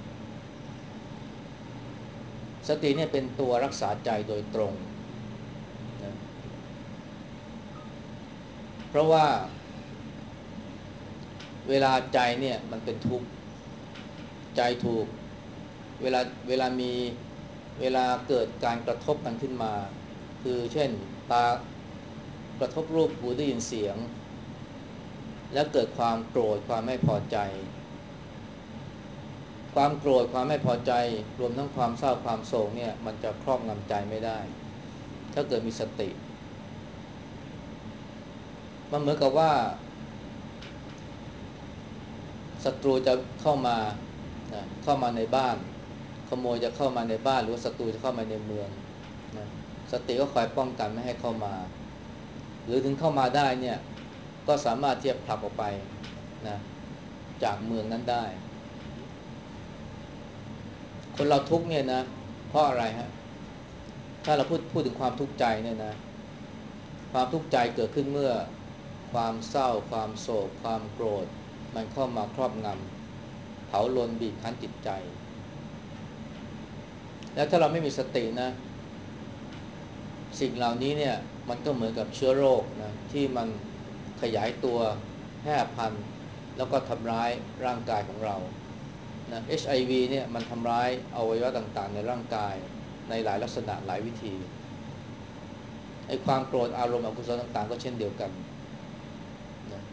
S1: สติเนี่ยเป็นตัวรักษาใจโดยตรงนะเพราะว่าเวลาใจเนี่ยมันเป็นทุกข์ใจถูกเวลาเวลามีเวลาเกิดการกระทบกันขึ้นมาคือเช่นตากระทบรูปหูได้ยินเสียงแล้วเกิดความโกรธความไม่พอใจความโกรธความไม่พอใจรวมทั้งความเศร้าความโศกเนี่ยมันจะครอบงำใจไม่ได้ถ้าเกิดมีสติมันเหมือนกับว่าศัตรูจะเข้ามานะเข้ามาในบ้านขโมยจะเข้ามาในบ้านหรือว่าศัตรูจะเข้ามาในเมืองนะสติก็คอยป้องกันไม่ให้เข้ามาหรือถึงเข้ามาได้เนี่ยก็สามารถที่จะผลักออกไปนะจากเมืองนั้นได้คนเราทุกข์เนี่ยนะเพราะอะไรฮะถ้าเราพูดพูดถึงความทุกข์ใจเนี่ยนะความทุกข์ใจเกิดขึ้นเมื่อความเศร้าความโศกความโกรธมันเข้ามาครอบงำเผาลนบีบคั้นจิตใจแล้วถ้าเราไม่มีสตินะสิ่งเหล่านี้เนี่ยมันก็เหมือนกับเชื้อโรคนะที่มันขยายตัวแพร่พันธุ์แล้วก็ทำร้ายร่างกายของเรานะ เอช ไอ วี เนี่ยมันทำร้ายอวัยวะต่างๆในร่างกายในหลายลักษณะหลายวิธีไอ้ความโกรธอารมณ์อกุศลต่างๆก็เช่นเดียวกันนะ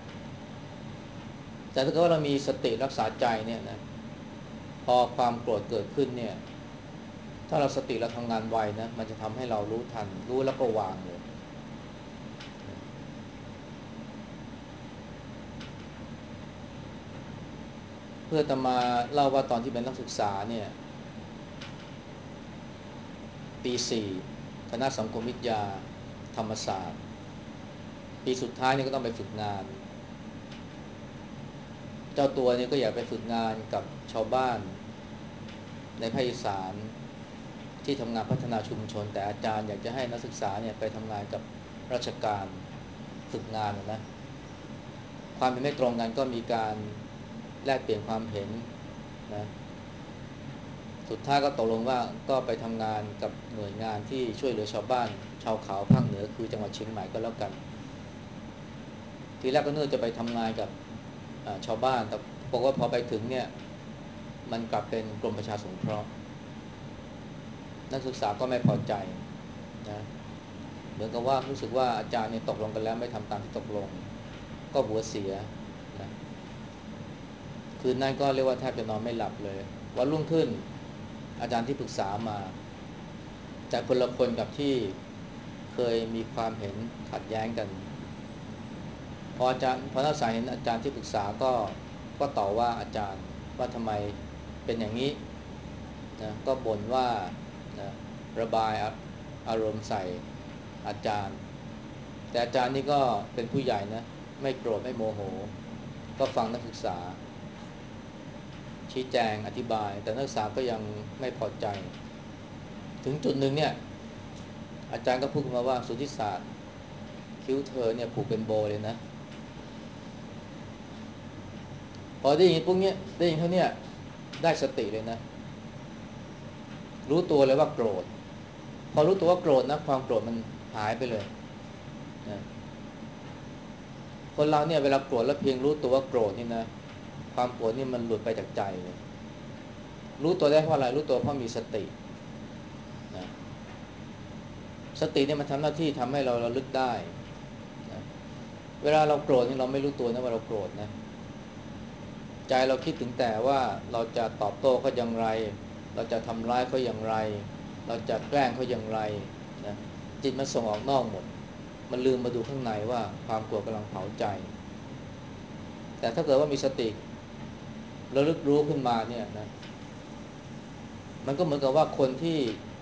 S1: แต่ถ้าเกิดว่าเรามีสติรักษาใจเนี่ยนะพอความโกรธเกิดขึ้นเนี่ยถ้าเราสติเราทำงานไวนะมันจะทำให้เรารู้ทันรู้แล้วก็วางเลยเพื่อจะมาเล่าว่าตอนที่เป็นนักศึกษาเนี่ยปีสี่คณะสังคมวิทยาธรรมศาสตร์ปีสุดท้ายนี่ก็ต้องไปฝึกงานเจ้าตัวนี่ก็อยากไปฝึกงานกับชาวบ้านในภาคอีสานที่ทำงานพัฒนาชุมชนแต่อาจารย์อยากจะให้นักศึกษาเนี่ยไปทำงานกับราชการฝึกงานนะความเห็นไม่ตรงกันก็มีการแลกเปลี่ยนความเห็นนะสุดท้ายก็ตกลงว่าก็ไปทำงานกับหน่วยงานที่ช่วยเหลือชาวบ้านชาวเขาภาคเหนือคือจังหวัดเชียงใหม่ก็แล้วกันทีแรกก็นึกจะไปทำงานกับชาวบ้านแต่บอกว่าพอไปถึงเนี่ยมันกลับเป็นกรมประชาสงเคราะห์นักศึกษาก็ไม่พอใจนะเหมือนกับว่ารู้สึกว่าอาจารย์เนี่ยตกลงกันแล้วไม่ทำตามที่ตกลงก็หัวเสียนะคืนนั้นก็เรียกว่าแทบจะนอนไม่หลับเลยวันรุ่งขึ้นอาจารย์ที่ปรึกษามาจากคนละคนกับที่เคยมีความเห็นขัดแย้งกันพออาจารย์พอนักศึกษาเห็นอาจารย์ที่ปรึกษาก็ก็ต่อว่าอาจารย์ว่าทำไมเป็นอย่างนี้นะก็บ่นว่านะระบายอารมณ์ใส่อาจารย์แต่อาจารย์นี่ก็เป็นผู้ใหญ่นะไม่โกรธไม่โมโหก็ฟังนักศึกษาชี้แจงอธิบายแต่นักศึกษาก็ยังไม่พอใจถึงจุดหนึ่งเนี่ยอาจารย์ก็พูดมาว่าสุทธิศาสตร์คิ้วเธอเนี่ยผูกเป็นโบเลยนะพอได้ยินพวกเนี้ยได้ยินเท่านี้ได้สติเลยนะรู้ตัวเลยว่าโกรธพอรู้ตัวว่าโกรธนะความโกรธมันหายไปเลยนะคนเราเนี่ยเวลาโกรธแล้วเพียงรู้ตัวว่าโกรธนี่นะความโกรธนี่มันหลุดไปจากใจเลยรู้ตัวได้เพราะอะไรรู้ตัวเพราะมีสตินะสติเนี่ยมันทำหน้าที่ทำให้เราระลึกได้นะเวลาเราโกรธนี่เราไม่รู้ตัวนะว่าเราโกรธนะใจเราคิดถึงแต่ว่าเราจะตอบโต้เขาอย่างไรเราจะทำร้ายเขาอย่างไรเราจะแกล้งเขาอย่างไรนะจิตมันส่งออกนอกหมดมันลืมมาดูข้างในว่าความโกรธกำลังเผาใจแต่ถ้าเกิดว่ามีสติระลึกรู้ขึ้นมาเนี่ยนะมันก็เหมือนกับว่าคนที่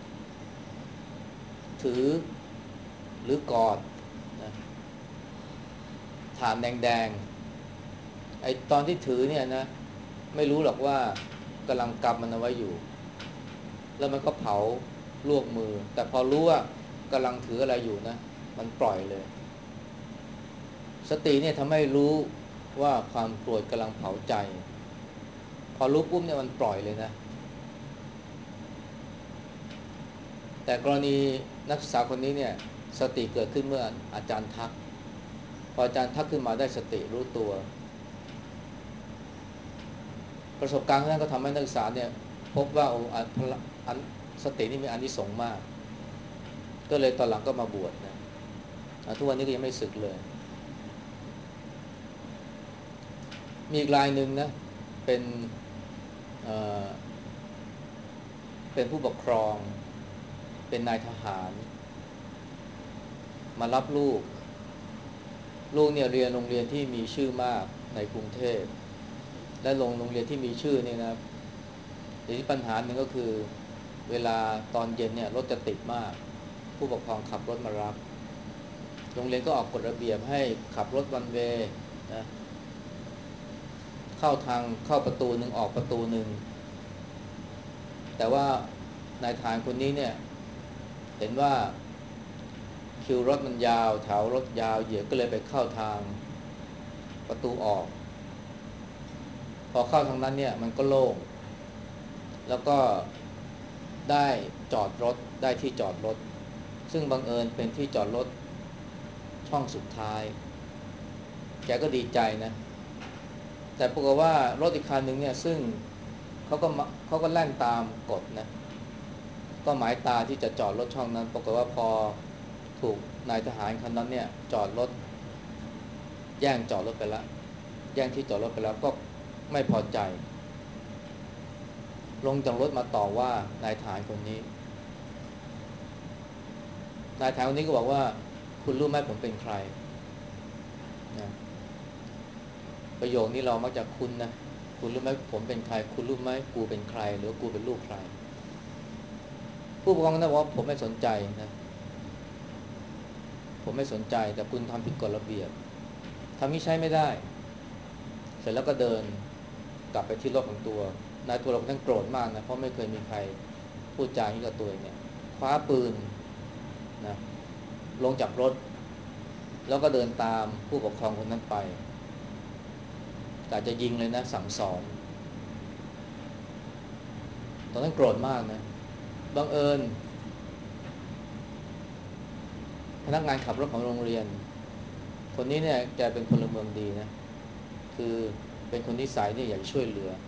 S1: ถือหรือกอดนะถ่านแดงๆไอ้ตอนที่ถือเนี่ยนะไม่รู้หรอกว่ากำลังกำมันเอาไว้อยู่แล้วมันก็เผาลวกมือแต่พอรู้ว่ากำลังถืออะไรอยู่นะมันปล่อยเลยสติเนี่ยทำให้รู้ว่าความโกรธกำลังเผาใจพอรู้ปุ๊บเนี่ยมันปล่อยเลยนะแต่กรณีนักศึกษาคนนี้เนี่ยสติเกิดขึ้นเมื่ออาจารย์ทักพออาจารย์ทักขึ้นมาได้สติรู้ตัวประสบการณ์นั้นก็ทำให้นักศึกษาเนี่ยพบว่าโอ้อันสตินี่มีอานิสงส์มากก็เลยตอนหลังก็มาบวชนะทุกวันนี้ก็ยังไม่สึกเลยมีอีกรายหนึ่งนะเป็นเอ่อเป็นผู้ปกครองเป็นนายทหารมารับลูกลูกเนี่ยเรียนโรงเรียนที่มีชื่อมากในกรุงเทพและโรงโรงเรียนที่มีชื่อเนี่ยนะทีนี้ปัญหาหนึ่งก็คือเวลาตอนเย็นเนี่ยรถจะติดมากผู้ปกครองขับรถมารับโรงเรียนก็ออกกฎระเบียบให้ขับรถวันเวย์นะเข้าทางเข้าประตูหนึ่งออกประตูหนึ่งแต่ว่านายทหารคนนี้เนี่ยเห็นว่าคิวรถมันยาวแถวรถยาวเหยียดก็เลยไปเข้าทางประตูออกพอเข้าทางนั้นเนี่ยมันก็โล่งแล้วก็ได้จอดรถได้ที่จอดรถซึ่งบังเอิญเป็นที่จอดรถช่องสุดท้ายแกก็ดีใจนะแต่ปรากฏว่ารถอีกคันหนึ่งเนี่ยซึ่งเขาก็เขาก็แล่นตามกฎนะก็หมายตาที่จะจอดรถช่องนั้นปรากฏว่าพอถูกนายทหารคันนั้นเนี่ยจอดรถแย่งจอดรถไปแล้วแย่งที่จอดรถไปแล้วก็ไม่พอใจลงจากรถมาต่อว่านายทหารคนนี้นายทหารคนนี้ก็บอกว่าคุณรู้ไหมผมเป็นใครนะประโยคนี้เรามักจะคุ้นนะคุณรู้ไหมผมเป็นใครคุณรู้ไหมกูเป็นใครหรือกูเป็นลูกใครผู้ปกครองนะบอกว่าผมไม่สนใจนะผมไม่สนใจแต่คุณทำผิดกฎระเบียบทำนี้ใช้ไม่ได้เสร็จแล้วก็เดินกลับไปที่รถของตัวนายตัวเราทั้งโกรธมากนะเพราะไม่เคยมีใครพูดจาอย่างนี้กับตัวเองเนี่ยคว้าปืนนะลงจากรถแล้วก็เดินตามผู้ปกครองคนนั้นไปกะจะยิงเลยนะสั่งสอนตอนนั้นโกรธมากนะบังเอิญพนักงานขับรถของโรงเรียนคนนี้เนี่ยแกเป็นพลเมืองดีนะคือเป็นคนนิสัยเนี่ยอยากช่วยเหลือ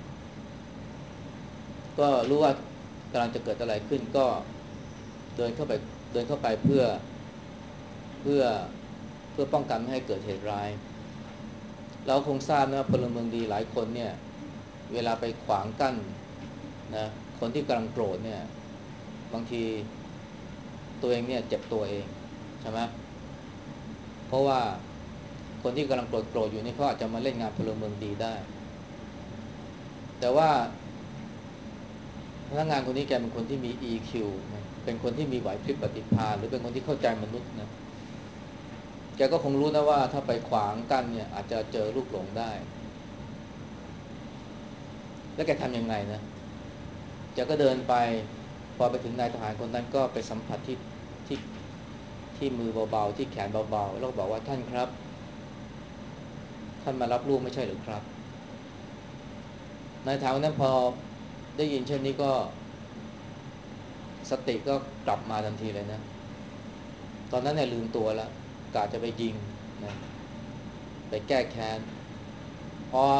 S1: ก็รู้ว่ากำลังจะเกิดอะไรขึ้นก็เดินเข้าไปเดินเข้าไปเพื่อเพื่อเพื่อป้องกันไม่ให้เกิดเหตุร้ายเราคงทราบนะว่าพลเมืองดีหลายคนเนี่ยเวลาไปขวางกั้นนะคนที่กำลังโกรธเนี่ยบางทีตัวเองเนี่ยเจ็บตัวเองใช่ไหมเพราะว่าคนที่กำลังโกรธโกรธอยู่นี่เขาอาจจะมาเล่นงานพลเมืองดีได้แต่ว่าพนักงานคนนี้แกเป็นคนที่มี อี คิว นะเป็นคนที่มีไหวพริบปฏิภาณหรือเป็นคนที่เข้าใจมนุษย์นะแกก็คงรู้นะว่าถ้าไปขวางกั้นเนี่ยอาจจะเจอลูกหลงได้แล้วแกทำยังไงนะแกก็เดินไปพอไปถึงนายทหารคนนั้นก็ไปสัมผัสที่ที่ที่มือเบาๆที่แขนเบาๆแล้วก็บอกว่าท่านครับท่านมารับลูกไม่ใช่หรือครับนายทหารคนนั้นพอได้ยินเช่นนี้ก็สติก็กลับมาทันทีเลยนะตอนนั้นเนี่ยลืมตัวแล้วกะจะไปยิงนะไปแก้แค้นพอ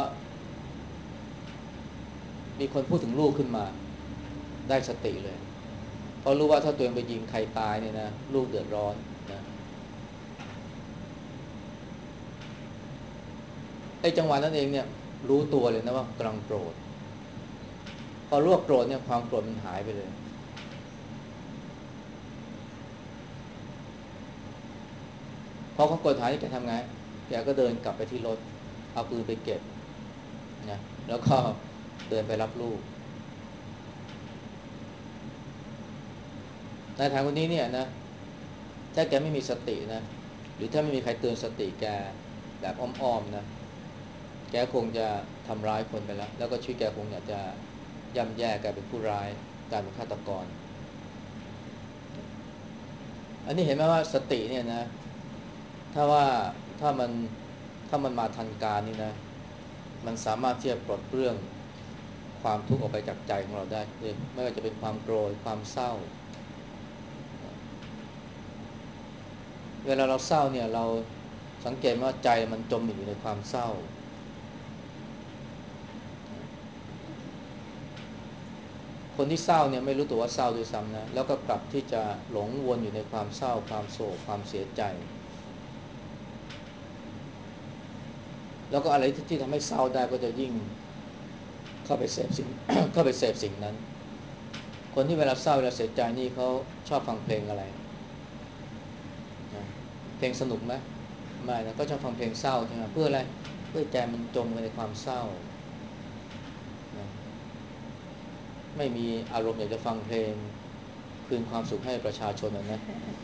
S1: มีคนพูดถึงลูกขึ้นมาได้สติเลยเพราะรู้ว่าถ้าตัวเองไปยิงใครตายเนี่ยนะลูกเดือดร้อนนะไอ้จังหวะนั้นเองเนี่ยรู้ตัวเลยนะว่ากำลังโกรธพอรู้ว่าโกรธเนี่ยความโกรธมันหายไปเลยพอเขาโกรธหายแกทำไงแกก็เดินกลับไปที่รถเอาปืนไปเก็บนะแล้วก็เดินไปรับลูกนายทหารคนนี้เนี่ยนะถ้าแกไม่มีสตินะหรือถ้าไม่มีใครเตือนสติแกแบบอ้อมๆนะแกคงจะทำร้ายคนไปแล้วแล้วก็ชีวิตแกคงอยากจะย่ำแย่กลายเป็นผู้ร้ายกลายเป็นฆาตกรอันนี้เห็นไหมว่าสติเนี่ยนะถ้าว่าถ้ามันถ้ามันมาทันการนี่นะมันสามารถที่จะปลดเปลื้องความทุกข์ออกไปจากใจของเราได้เลยไม่ว่าจะเป็นความโกรธความเศร้าเวลาเราเศร้าเนี่ยเราสังเกตว่าใจมันจมอยู่ในความเศร้าคนที่เศร้าเนี่ยไม่รู้ตัวว่าเศร้าด้วยซ้ำนะแล้วก็กลับที่จะหลงวนอยู่ในความเศร้าความโศกความเสียใจแล้วก็อะไรที่ทำให้เศร้าได้ก็จะยิ่งเข้าไปเสพสิ่ง เข้าไปเสพสิ่งนั้นคนที่เวลาเศร้าเวลาเสียใจนี่เขาชอบฟังเพลงอะไรนะเพลงสนุกไหมไม่นะก็ชอบฟังเพลงเศร้าใช่ไหมเพื่ออะไรเพื่อใจมันจมไปในความเศร้านะไม่มีอารมณ์อยากจะฟังเพลงคืนความสุขให้ประชาชนนะ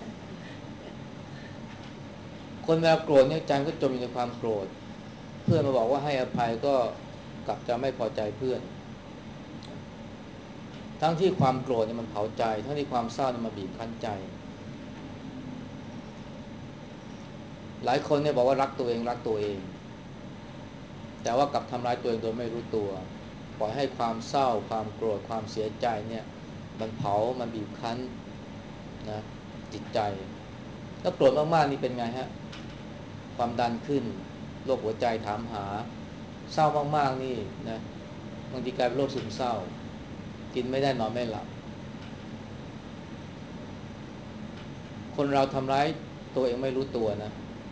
S1: คนเวลาโกรธเนี่ยใจก็จมอยู่ในความโกรธเพื่อนมาบอกว่าให้อภัยก็กลับจะไม่พอใจเพื่อนทั้งที่ความโกรธเนี่ยมันเผาใจทั้งที่ความเศร้าเนี่ยมันบีบคั้นใจหลายคนเนี่ยบอกว่ารักตัวเองรักตัวเองแต่ว่ากลับทำร้ายตัวเองโดยไม่รู้ตัวปล่อยให้ความเศร้าความโกรธความเสียใจเนี่ยมันเผามันบีบคั้นนะจิตใจแล้วโกรธมากๆนี่เป็นไงฮะความดันขึ้นโรคหัวใจถามหาเศร้ามากๆนี่นะบางทีกลายเป็นโรคซึมเศร้ากินไม่ได้นอนไม่หลับคนเราทำร้ายตัวเองไม่รู้ตัวนะ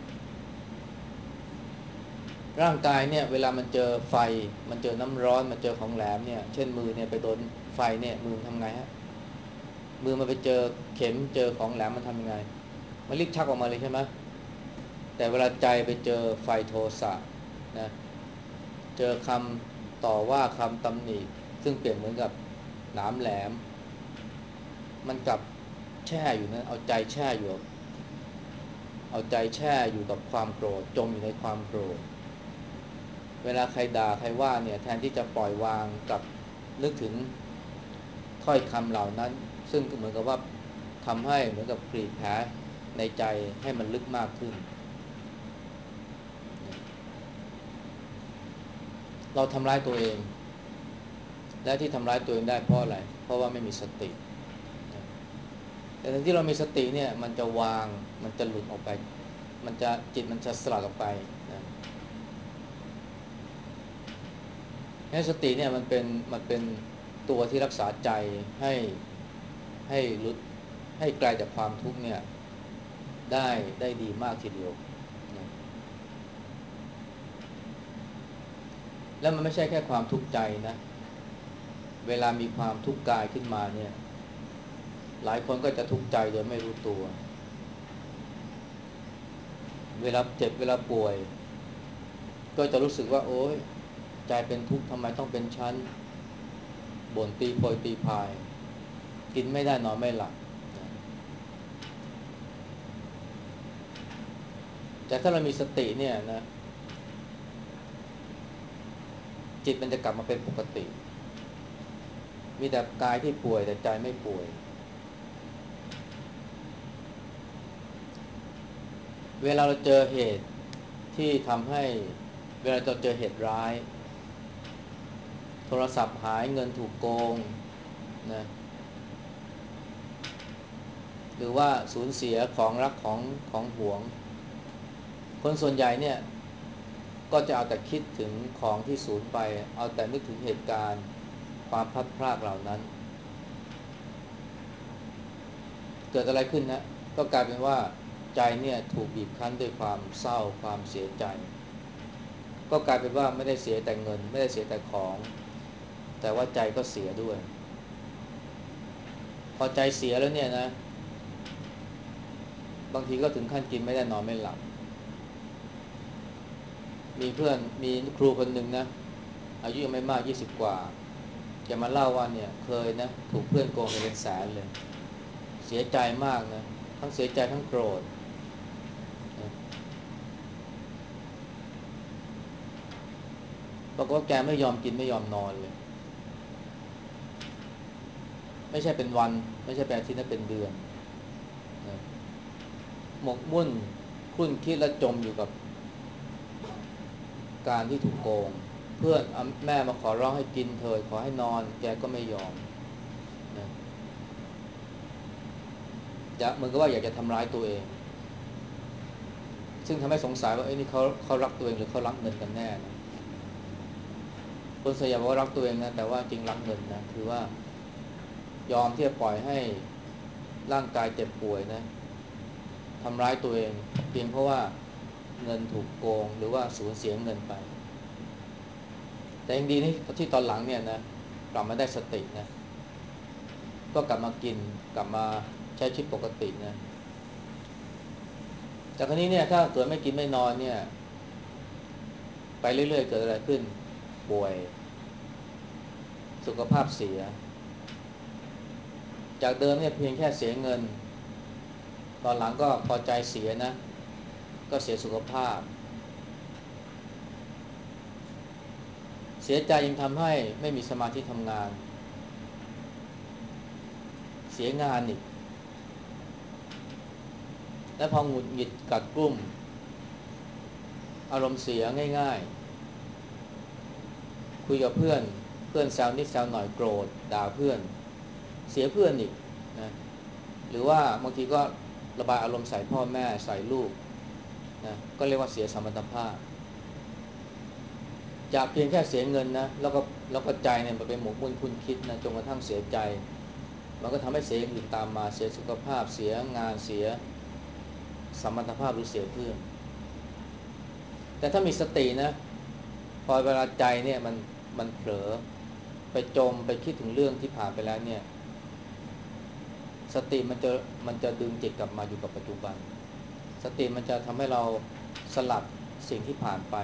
S1: ร่างกายเนี่ยเวลามันเจอไฟมันเจอน้ำร้อนมันเจอของแหลมเนี่ยเช่นมือเนี่ยไปโดนไฟเนี่ยมือมันทำไงฮะมือมันไปเจอเข็มเจอของแหลมมันทำยังไงมันรีบชักออกมาเลยใช่ไหมแต่เวลาใจไปเจอไฟโทสะนะเจอคำต่อว่าคำตำหนิซึ่งเปรียบเหมือนกับหนามแหลมมันกลับแช่อยู่นะเอาใจแช่อยู่เอาใจแช่อยู่กับความโกรธจมอยู่ในความโกรธเวลาใครด่าใครว่าเนี่ยแทนที่จะปล่อยวางกับนึกถึงถ้อยคำเหล่านั้นซึ่งก็เหมือนกับว่าทำให้เหมือนกับกรีดแผลในใจให้มันลึกมากขึ้นเราทำร้ายตัวเองและที่ทำร้ายตัวเองได้เพราะอะไรเพราะว่าไม่มีสติแต่ที่เรามีสติเนี่ยมันจะวางมันจะหลุดออกไปมันจะจิตมันจะสลัดออกไปนะให้สติเนี่ยมันเป็นมันเป็นตัวที่รักษาใจให้ให้หลุดให้ไกลจากความทุกข์เนี่ยได้ได้ดีมากทีเดียวนะแล้วมันไม่ใช่แค่ความทุกข์ใจนะเวลามีความทุกข์กายขึ้นมาเนี่ยหลายคนก็จะทุกข์ใจโดยไม่รู้ตัวเวลาเจ็บเวลาป่วยก็จะรู้สึกว่าโอ๊ยใจเป็นทุกข์ทำไมต้องเป็นชั้นบ่นตีโพยตีพายกินไม่ได้นอนไม่หลับนะแต่ถ้าเรามีสติเนี่ยนะจิตมันจะกลับมาเป็นปกติมีแต่กายที่ป่วยแต่ใจไม่ป่วยเวลาเราเจอเหตุที่ทำให้เวลาเราเจอเหตุร้ายโทรศัพท์หายเงินถูกโกงนะหรือว่าสูญเสียของรักของของหวงคนส่วนใหญ่เนี่ยก็จะเอาแต่คิดถึงของที่สูญไปเอาแต่นึกถึงเหตุการณ์ความพลัดพรากเหล่านั้นเกิดอะไรขึ้นนะก็กลายเป็นว่าใจเนี่ยถูกบีบคั้นด้วยความเศร้าความเสียใจก็กลายเป็นว่าไม่ได้เสียแต่เงินไม่ได้เสียแต่ของแต่ว่าใจก็เสียด้วยพอใจเสียแล้วเนี่ยนะบางทีก็ถึงขั้นกินไม่ได้นอนไม่หลับมีเพื่อนมีครูคนหนึ่งนะอายุยังไม่มากยี่สิบกว่าแกมาเล่าว่าเนี่ยเคยนะถูกเพื่อนโกงไปเป็นแสนเลยเสียใจมากนะทั้งเสียใจทั้งโกรธนะปรากฏว่าแกไม่ยอมกินไม่ยอมนอนเลยไม่ใช่เป็นวันไม่ใช่เป็นอาทิตย์นะเป็นเดือนนะหมกมุ่นคุ้นคิดและจมอยู่กับการที่ถูกโกงเพื่อนแม่มาขอร้องให้กินเถิดขอให้นอนแกก็ไม่ยอมนะอยากเหมือนกับว่าอยากจะทำร้ายตัวเองซึ่งทำให้สงสัยว่าเอ้ยนี่เขาเขารักตัวเองหรือเขารักเงินกันแน่นะคนส่วนใหญ่บอกว่ารักตัวเองนะแต่ว่าจริงรักเงินนะคือว่ายอมที่จะปล่อยให้ร่างกายเจ็บป่วยนะทำร้ายตัวเองเพียงเพราะว่าเงินถูกโกงหรือว่าสูญเสียเงินไปแต่ยังดีที่ที่ตอนหลังเนี่ยนะกลับมาได้สตินะก็กลับมากินกลับมาใช้ชีวิตปกตินะแต่คราวนี้เนี่ยถ้าเกิดไม่กินไม่นอนเนี่ยไปเรื่อยๆเกิดอะไรขึ้นป่วยสุขภาพเสียจากเดิมเนี่ยเพียงแค่เสียเงินตอนหลังก็พอใจเสียนะก็เสียสุขภาพเสียใจยังทำให้ไม่มีสมาธิทำงานเสียงานอีกและพอหงุดหงิดกัดกลุ้มอารมณ์เสียง่ายคุยกับเพื่อนเพื่อนแซวนิดแซวหน่อยโกรธด่าเพื่อนเสียเพื่อนอีกนะหรือว่าบางทีก็ระบายอารมณ์ใส่พ่อแม่ใส่ลูกนะก็เรียกว่าเสียสมรรถภาพจากเพียงแค่เสียเงินนะแล้วก็แล้วก็ใจเนี่ยมันไปหมกมุ่นคุ้นคิดนะจนกระทั่งเสียใจมันก็ทำให้เสียอย่างอื่นตามมาเสียสุขภาพเสียงานเสียสมรรถภาพหรือเสียเพื่อนแต่ถ้ามีสตินะพอเวลาใจเนี่ยมันมันเผลอไปจมไปคิดถึงเรื่องที่ผ่านไปแล้วเนี่ยสติมันจะมันจะดึงจิตกลับมาอยู่กับปัจจุบันสติมันจะทำให้เราสลัดสิ่งที่ผ่านไป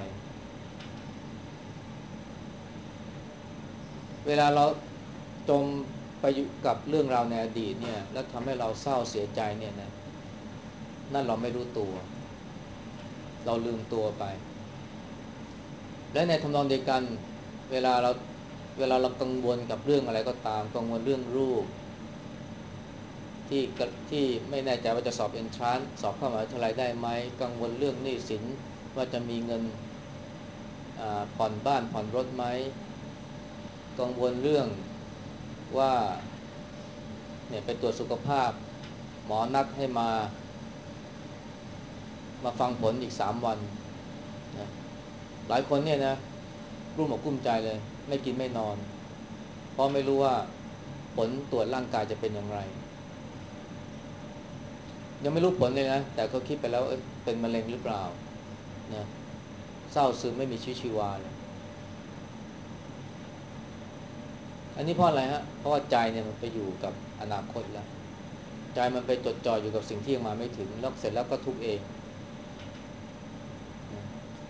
S1: เวลาเราจมไปอยู่กับเรื่องราวในอดีตเนี่ยแล้วทำให้เราเศร้าเสียใจเนี่ยนะนั่นเราไม่รู้ตัวเราลืมตัวไปและในทำนองเดียวกันเวลาเราเวลาเรากังวลกับเรื่องอะไรก็ตามกังวลเรื่องรูปที่ที่ไม่แน่ใจว่าจะสอบเอนทรานซ์สอบเข้ามหาวิทยาลัยได้ไหมกังวลเรื่องหนี้สินว่าจะมีเงินผ่อนบ้านผ่อนรถไหมกังวลเรื่องว่าเนี่ยไปตรวจสุขภาพหมอนัดให้มามาฟังผลอีกสามวันนะหลายคนเนี่ยนะกลุ้มอกกลุ้มใจเลยไม่กินไม่นอนเพราะไม่รู้ว่าผลตรวจร่างกายจะเป็นอย่างไรยังไม่รู้ผลเลยนะแต่เขาคิดไปแล้วเอ้ยเป็นมะเร็งหรือเปล่านะเศร้าซึมไม่มีชีวิตชีวาเลยอันนี้เพราะอะไรฮะเพราะว่าใจเนี่ยมันไปอยู่กับอนาคตแล้วใจมันไปจดจ่ออยู่กับสิ่งที่ยังมาไม่ถึงแล้วเสร็จแล้วก็ทุกข์เองนะ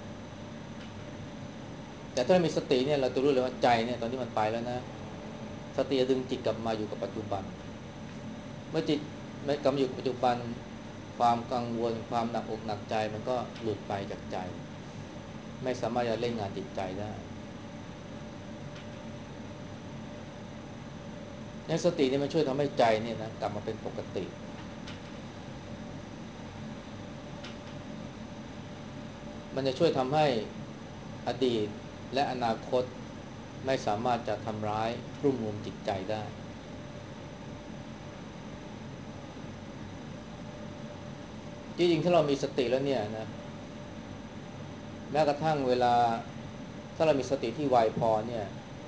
S1: แต่ถ้ามีสติเนี่ยเราจะรู้เลยว่าใจเนี่ยตอนนี้มันไปแล้วนะสติจะดึงจิตกลับมาอยู่กับปัจจุบันเมื่อจิตไม่กลับมาอยู่กับปัจจุบันความกังวลความหนักอกหนักใจมันก็หลุดไปจากใจไม่สามารถจะเล่นงานจิตใจได้ในสติเนี่ยมันช่วยทำให้ใจเนี่ยนะกลับมาเป็นปกติมันจะช่วยทำให้อดีตและอนาคตไม่สามารถจะทำร้ายรุ่มรุมจิตใจได้จริงๆถ้าเรามีสติแล้วเนี่ยนะแม้กระทั่งเวลาถ้าเรามีสติที่ไวพอเนี่ย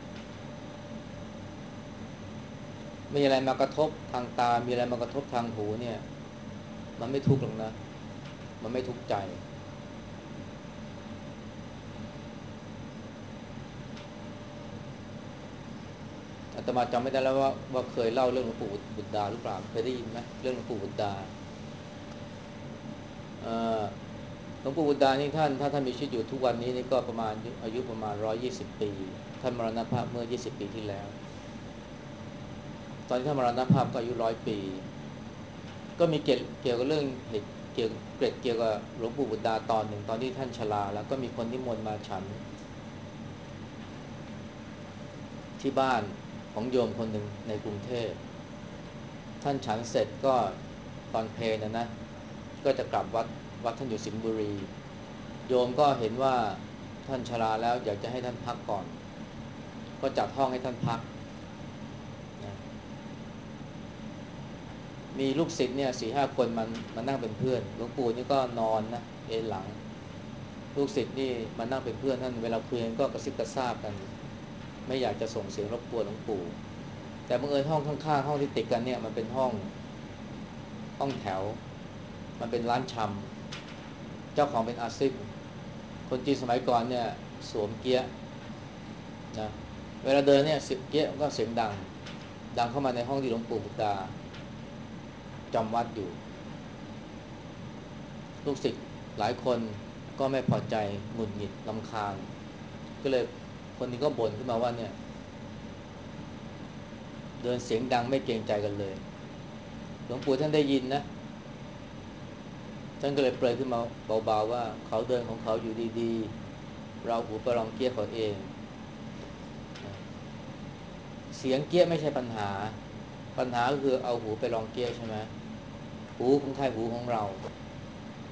S1: มีอะไรมากระทบทางตามีอะไรมากระทบทางหูเนี่ยมันไม่ทุกข์หรอกนะมันไม่ทุกข์ใจอาตมาจำไม่ได้แล้วว่าว่าเคยเล่าเรื่องหลวงปู่บุตรดาหรือเปล่าเคยได้ยินไหมเรื่องหลวงปู่บุตรดาเอ่อหลวงปู่บุตรดานี่ท่านถ้าท่านมีชีวิตอยู่ทุกวันนี้นี่ก็ประมาณอายุประมาณหนึ่งร้อยยี่สิบปีท่านมรณภาพเมื่อยี่สิบปีที่แล้วตอนที่ท่านมรณภาพก็อายุร้อยปีก็มีเกี่ยวเกี่ยวกับเรื่องเหตุเกี่ยวเกร็ดเกี่ยวกับหลวงปู่บุตรดาตอนหนึ่งตอนที่ท่านชราแล้วก็มีคนนิมนต์มาฉันที่บ้านของโยมคนหนึ่งในกรุงเทพท่านฉันเสร็จก็ตอนเพลนะนะก็จะกลับวัดวัดท่านอยู่สิงห์บุรีโยมก็เห็นว่าท่านชราแล้วอยากจะให้ท่านพักก่อนก็จัดห้องให้ท่านพักนะมีลูกศิษย์เนี่ยสี่ห้าคนมันมานั่งเป็นเพื่อนหลวงปู่นี่ก็นอนนะเอนหลังลูกศิษย์นี่มานั่งเป็นเพื่อนท่านเวลาคุยกันก็กระซิบกระซาบกันไม่อยากจะส่งเสียงรบกวนหลวงปู่แต่บังเอิญห้องข้างๆห้องที่ติดกันเนี่ยมันเป็นห้องห้องแถวมันเป็นร้านชำเจ้าของเป็นอาซิมคนจีนสมัยก่อนเนี่ยสวมเกี๊ยะนะเวลาเดินเนี่ยเสียงเกี๊ยะก็เสียงดังดังเข้ามาในห้องที่หลวงปู่บุตรดาจำวัดอยู่ลูกศิษย์หลายคนก็ไม่พอใจหงุดหงิดรำคาญก็เลยคนนี้ก็บ่นขึ้นมาว่าเนี่ยเดินเสียงดังไม่เกรงใจกันเลยหลวงปู่ท่านได้ยินนะท่านก็เลยเปรยขึ้นมาเบาๆว่าเขาเดินของเขาอยู่ดีๆเราหูไปลองเกี๊ยเขาเองเสียงเกี๊ยไม่ใช่ปัญหาปัญหาก็คือเอาหูไปลองเกี๊ยใช่ไหมหูของใครหูของเรา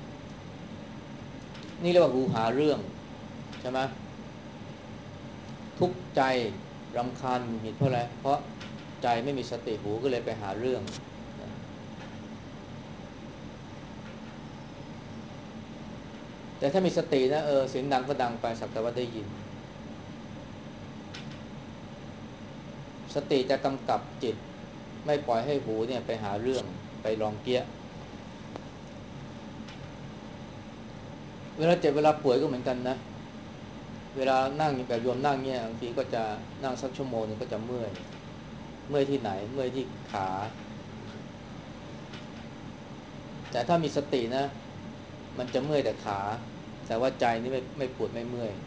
S1: นี่เรียกว่าหูหาเรื่องใช่ไหมทุกข์ใจรำคาญหงุดหงิดเพราะอะไรเพราะใจไม่มีสติหูก็เลยไปหาเรื่องนะแต่ถ้ามีสตินะเออเสียงดังก็ดังไปสักแต่ว่าได้ยินสติจะกำกับจิตไม่ปล่อยให้หูเนี่ยไปหาเรื่องไปลองเกี้ยเวลาเจ็บเวลาป่วยก็เหมือนกันนะเวลานั่งแบบโยมนั่งเนี่ยบางทีก็จะนั่งสักชั่วโมงนึงก็จะเมื่อยเมื่อยที่ไหนเมื่อยที่ขาแต่ถ้ามีสตินะมันจะเมื่อยแต่ขาแต่ว่าใจนี่ไม่ไม่ปวดไม่เมื่อย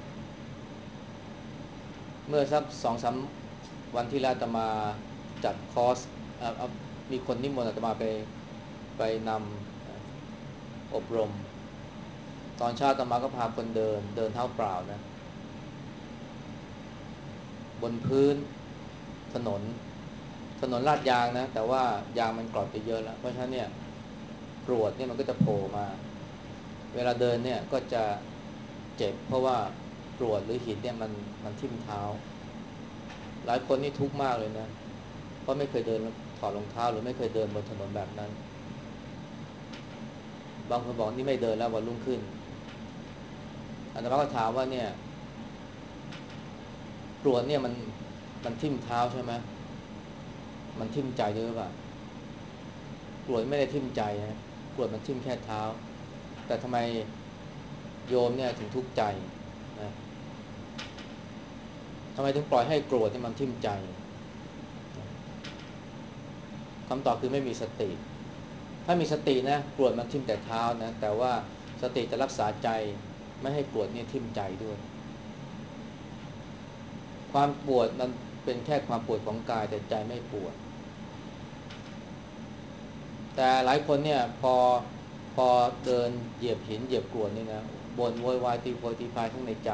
S1: เมื่อสักสองสามวันที่แล้วอาตมาจัดคอร์สอ่ามีคนนิมนต์อาตมาไปไปนำอบรมตอนเช้าอาตมาก็พาคนเดินเดินเท้าเปล่านะบนพื้นถนนถนนลาดยางนะแต่ว่ายางมันกร่อนไปเยอะแล้วเพราะฉะนั้นเนี่ยกรวดเนี่ยมันก็จะโผล่มาเวลาเดินเนี่ยก็จะเจ็บเพราะว่ากรวดหรือหินเนี่ยมันมันทิ่มเท้าหลายคนนี่ทุกข์มากเลยนะเพราะไม่เคยเดินถอดรองเท้าหรือไม่เคยเดินบนถนนแบบนั้นบางคนบอกนี่ไม่เดินแล้ววันรุ่งขึ้นอาตมาก็ถามว่าเนี่ยกรวดเนี่ยมันมันทิ่มเท้าใช่ไหมมันทิ่มใจด้วยหรือเปล่ากรวดไม่ได้ทิ่มใจนะกรวดมันทิ่มแค่เท้าแต่ทำไมโยมเนี่ยถึงทุกข์ใจนะทำไมถึงปล่อยให้โกรธที่มันทิ่มใจคำตอบคือไม่มีสติถ้ามีสตินะกรวดมันทิ่มแต่เท้านะแต่ว่าสติจะรักษาใจไม่ให้กรวดเนี่ยทิ่มใจด้วยความปวดมันเป็นแค่ความปวดของกายแต่ใจไม่ปวดแต่หลายคนเนี่ยพอพอเดินเหยียบหินเหยียบกรวดนี่นะบ่นโวยวายตีโพยตีพายทั้งในใจ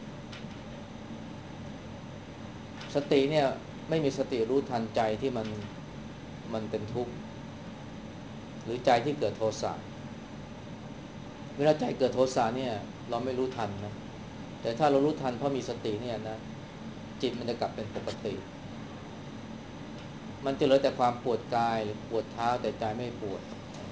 S1: สติเนี่ยไม่มีสติรู้ทันใจที่มันมันเป็นทุกข์หรือใจที่เกิดโทสะเวลาใจเกิดโทสะเนี่ยเราไม่รู้ทันนะแต่ถ้าเรารู้ทันเพราะมีสติเนี่ยนะจิตมันจะกลับเป็นปกติมันจะเหลือแต่ความปวดกายหรือปวดเท้าแต่ใจไม่ปวด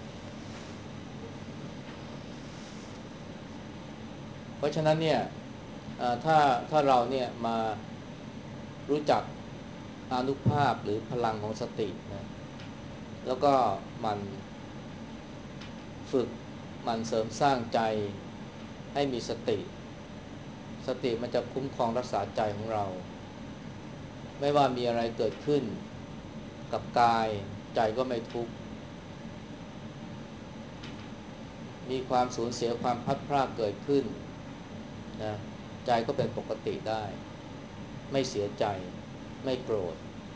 S1: เพราะฉะนั้นเนี่ยถ้าถ้าเราเนี่ยมารู้จักอานุภาพหรือพลังของสตินะแล้วก็มันฝึกมันเสริมสร้างใจให้มีสติสติมันจะคุ้มครองรักษาใจของเราไม่ว่ามีอะไรเกิดขึ้นกับกายใจก็ไม่ทุกข์มีความสูญเสียความพลัดพรากเกิดขึ้นนะใจก็เป็นปกติได้ไม่เสียใจไม่โกรธ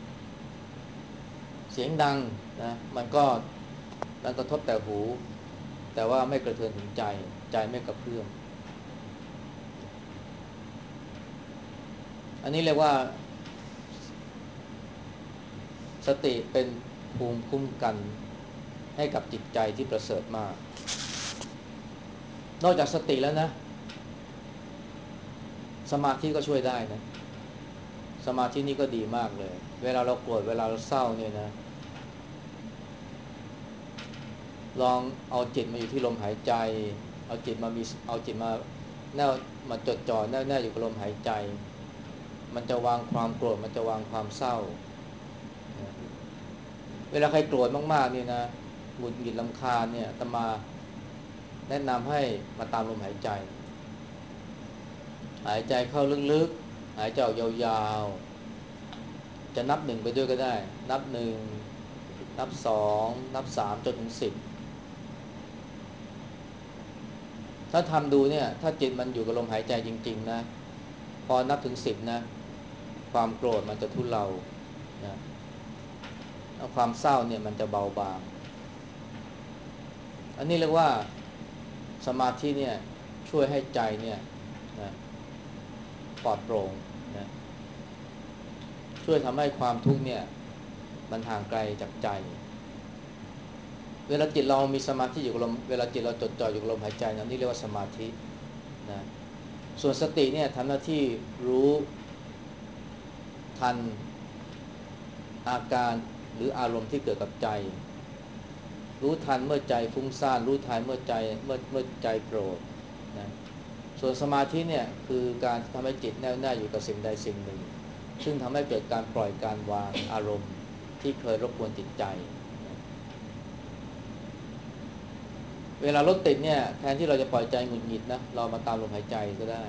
S1: เสียงดังนะมันก็มันกระทบแต่หูแต่ว่าไม่กระเทือนถึงใจใจไม่กระเพื่อมอันนี้เรียกว่าสติเป็นภูมิคุ้มกันให้กับจิตใจที่ประเสริฐมากนอกจากสติแล้วนะสมาธิก็ช่วยได้นะสมาธินี่ก็ดีมากเลยเวลาเราโกรธเวลาเราเศร้าเนี่ยนะลองเอาจิตมาอยู่ที่ลมหายใจเอาจิตมามีเอาจิตมาแน่วมาจดจ่อแน่วแน่อยู่กับลมหายใจมันจะวางความโกรธมันจะวางความเศร้านะเวลาใครโกรธมากๆนี่นะหงุดหงิดรำคาญเนี่ยอาตมาแนะนำให้มาตามลมหายใจหายใจเข้าลึกๆหายใจออกยาวๆจะนับหนึ่งไปด้วยก็ได้นับหนึ่งนับสองนับสามจนถึงสิบถ้าทำดูเนี่ยถ้าจิตมันอยู่กับลมหายใจจริงๆนะพอนับถึงสิบนะความโกรธมันจะทุเลานะแล้วความเศร้าเนี่ยมันจะเบาบางอันนี้เรียกว่าสมาธิเนี่ยช่วยให้ใจเนี่ยนะปลอดโปร่งนะช่วยทำให้ความทุกข์เนี่ยมันห่างไกลจากใจเวลาจิตเรามีสมาธิอยู่กับลมเวลาจิตเราจดจ่ออยู่กับลมหายใจนะนี่เรียกว่าสมาธินะส่วนสติเนี่ยทำหน้าที่รู้ทันอาการหรืออารมณ์ที่เกิดกับใจรู้ทันเมื่อใจฟุ้งซ่านรู้ทันเมื่อใจเมื่อเมื่อใจโกรธนะส่วนสมาธิเนี่ยคือการทำให้จิตแน่วแน่อยู่กับสิ่งใดสิ่งหนึ่งซึ่งทำให้เกิดการปล่อยการวางอารมณ์ที่เคยรบกวนจิตใจนะเวลารถติดเนี่ยแทนที่เราจะปล่อยใจหงุดหงิดนะเรามาตามลมหายใจก็ได้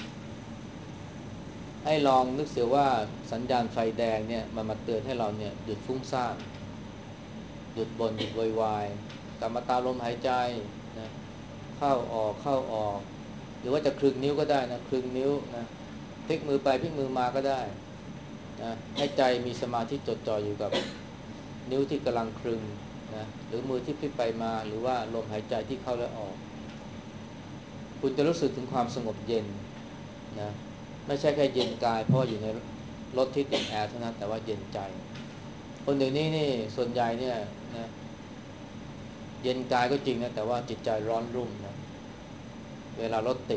S1: ให้ลองนึกเสียว่าสัญญาณไฟแดงเนี่ยมันมาเตือนให้เราเนี่ยหยุดฟุ้งซ่านหยุดบ่นหยุดโวยวายกลับมาตามลมหายใจนะเข้าออกเข้าออกหรือว่าจะคลึงนิ้วก็ได้นะคลึงนิ้วนะพลิกมือไปพลิกมือมาก็ได้นะให้ใจมีสมาธิจดจ่ออยู่กับนิ้วที่กำลังคลึงนะหรือมือที่พลิกไปมาหรือว่าลมหายใจที่เข้าและออกคุณจะรู้สึกถึงความสงบเย็นนะไม่ใช่แค่เย็นกายเพราะอยู่ในรถที่ติดแอร์เท่านั้นแต่ว่าเย็นใจคนเดี๋ยวนี้นี่ส่วนใหญ่เนี่ยนะเย็นกายก็จริงนะแต่ว่าจิตใจร้อนรุ่มนะเวลารถติด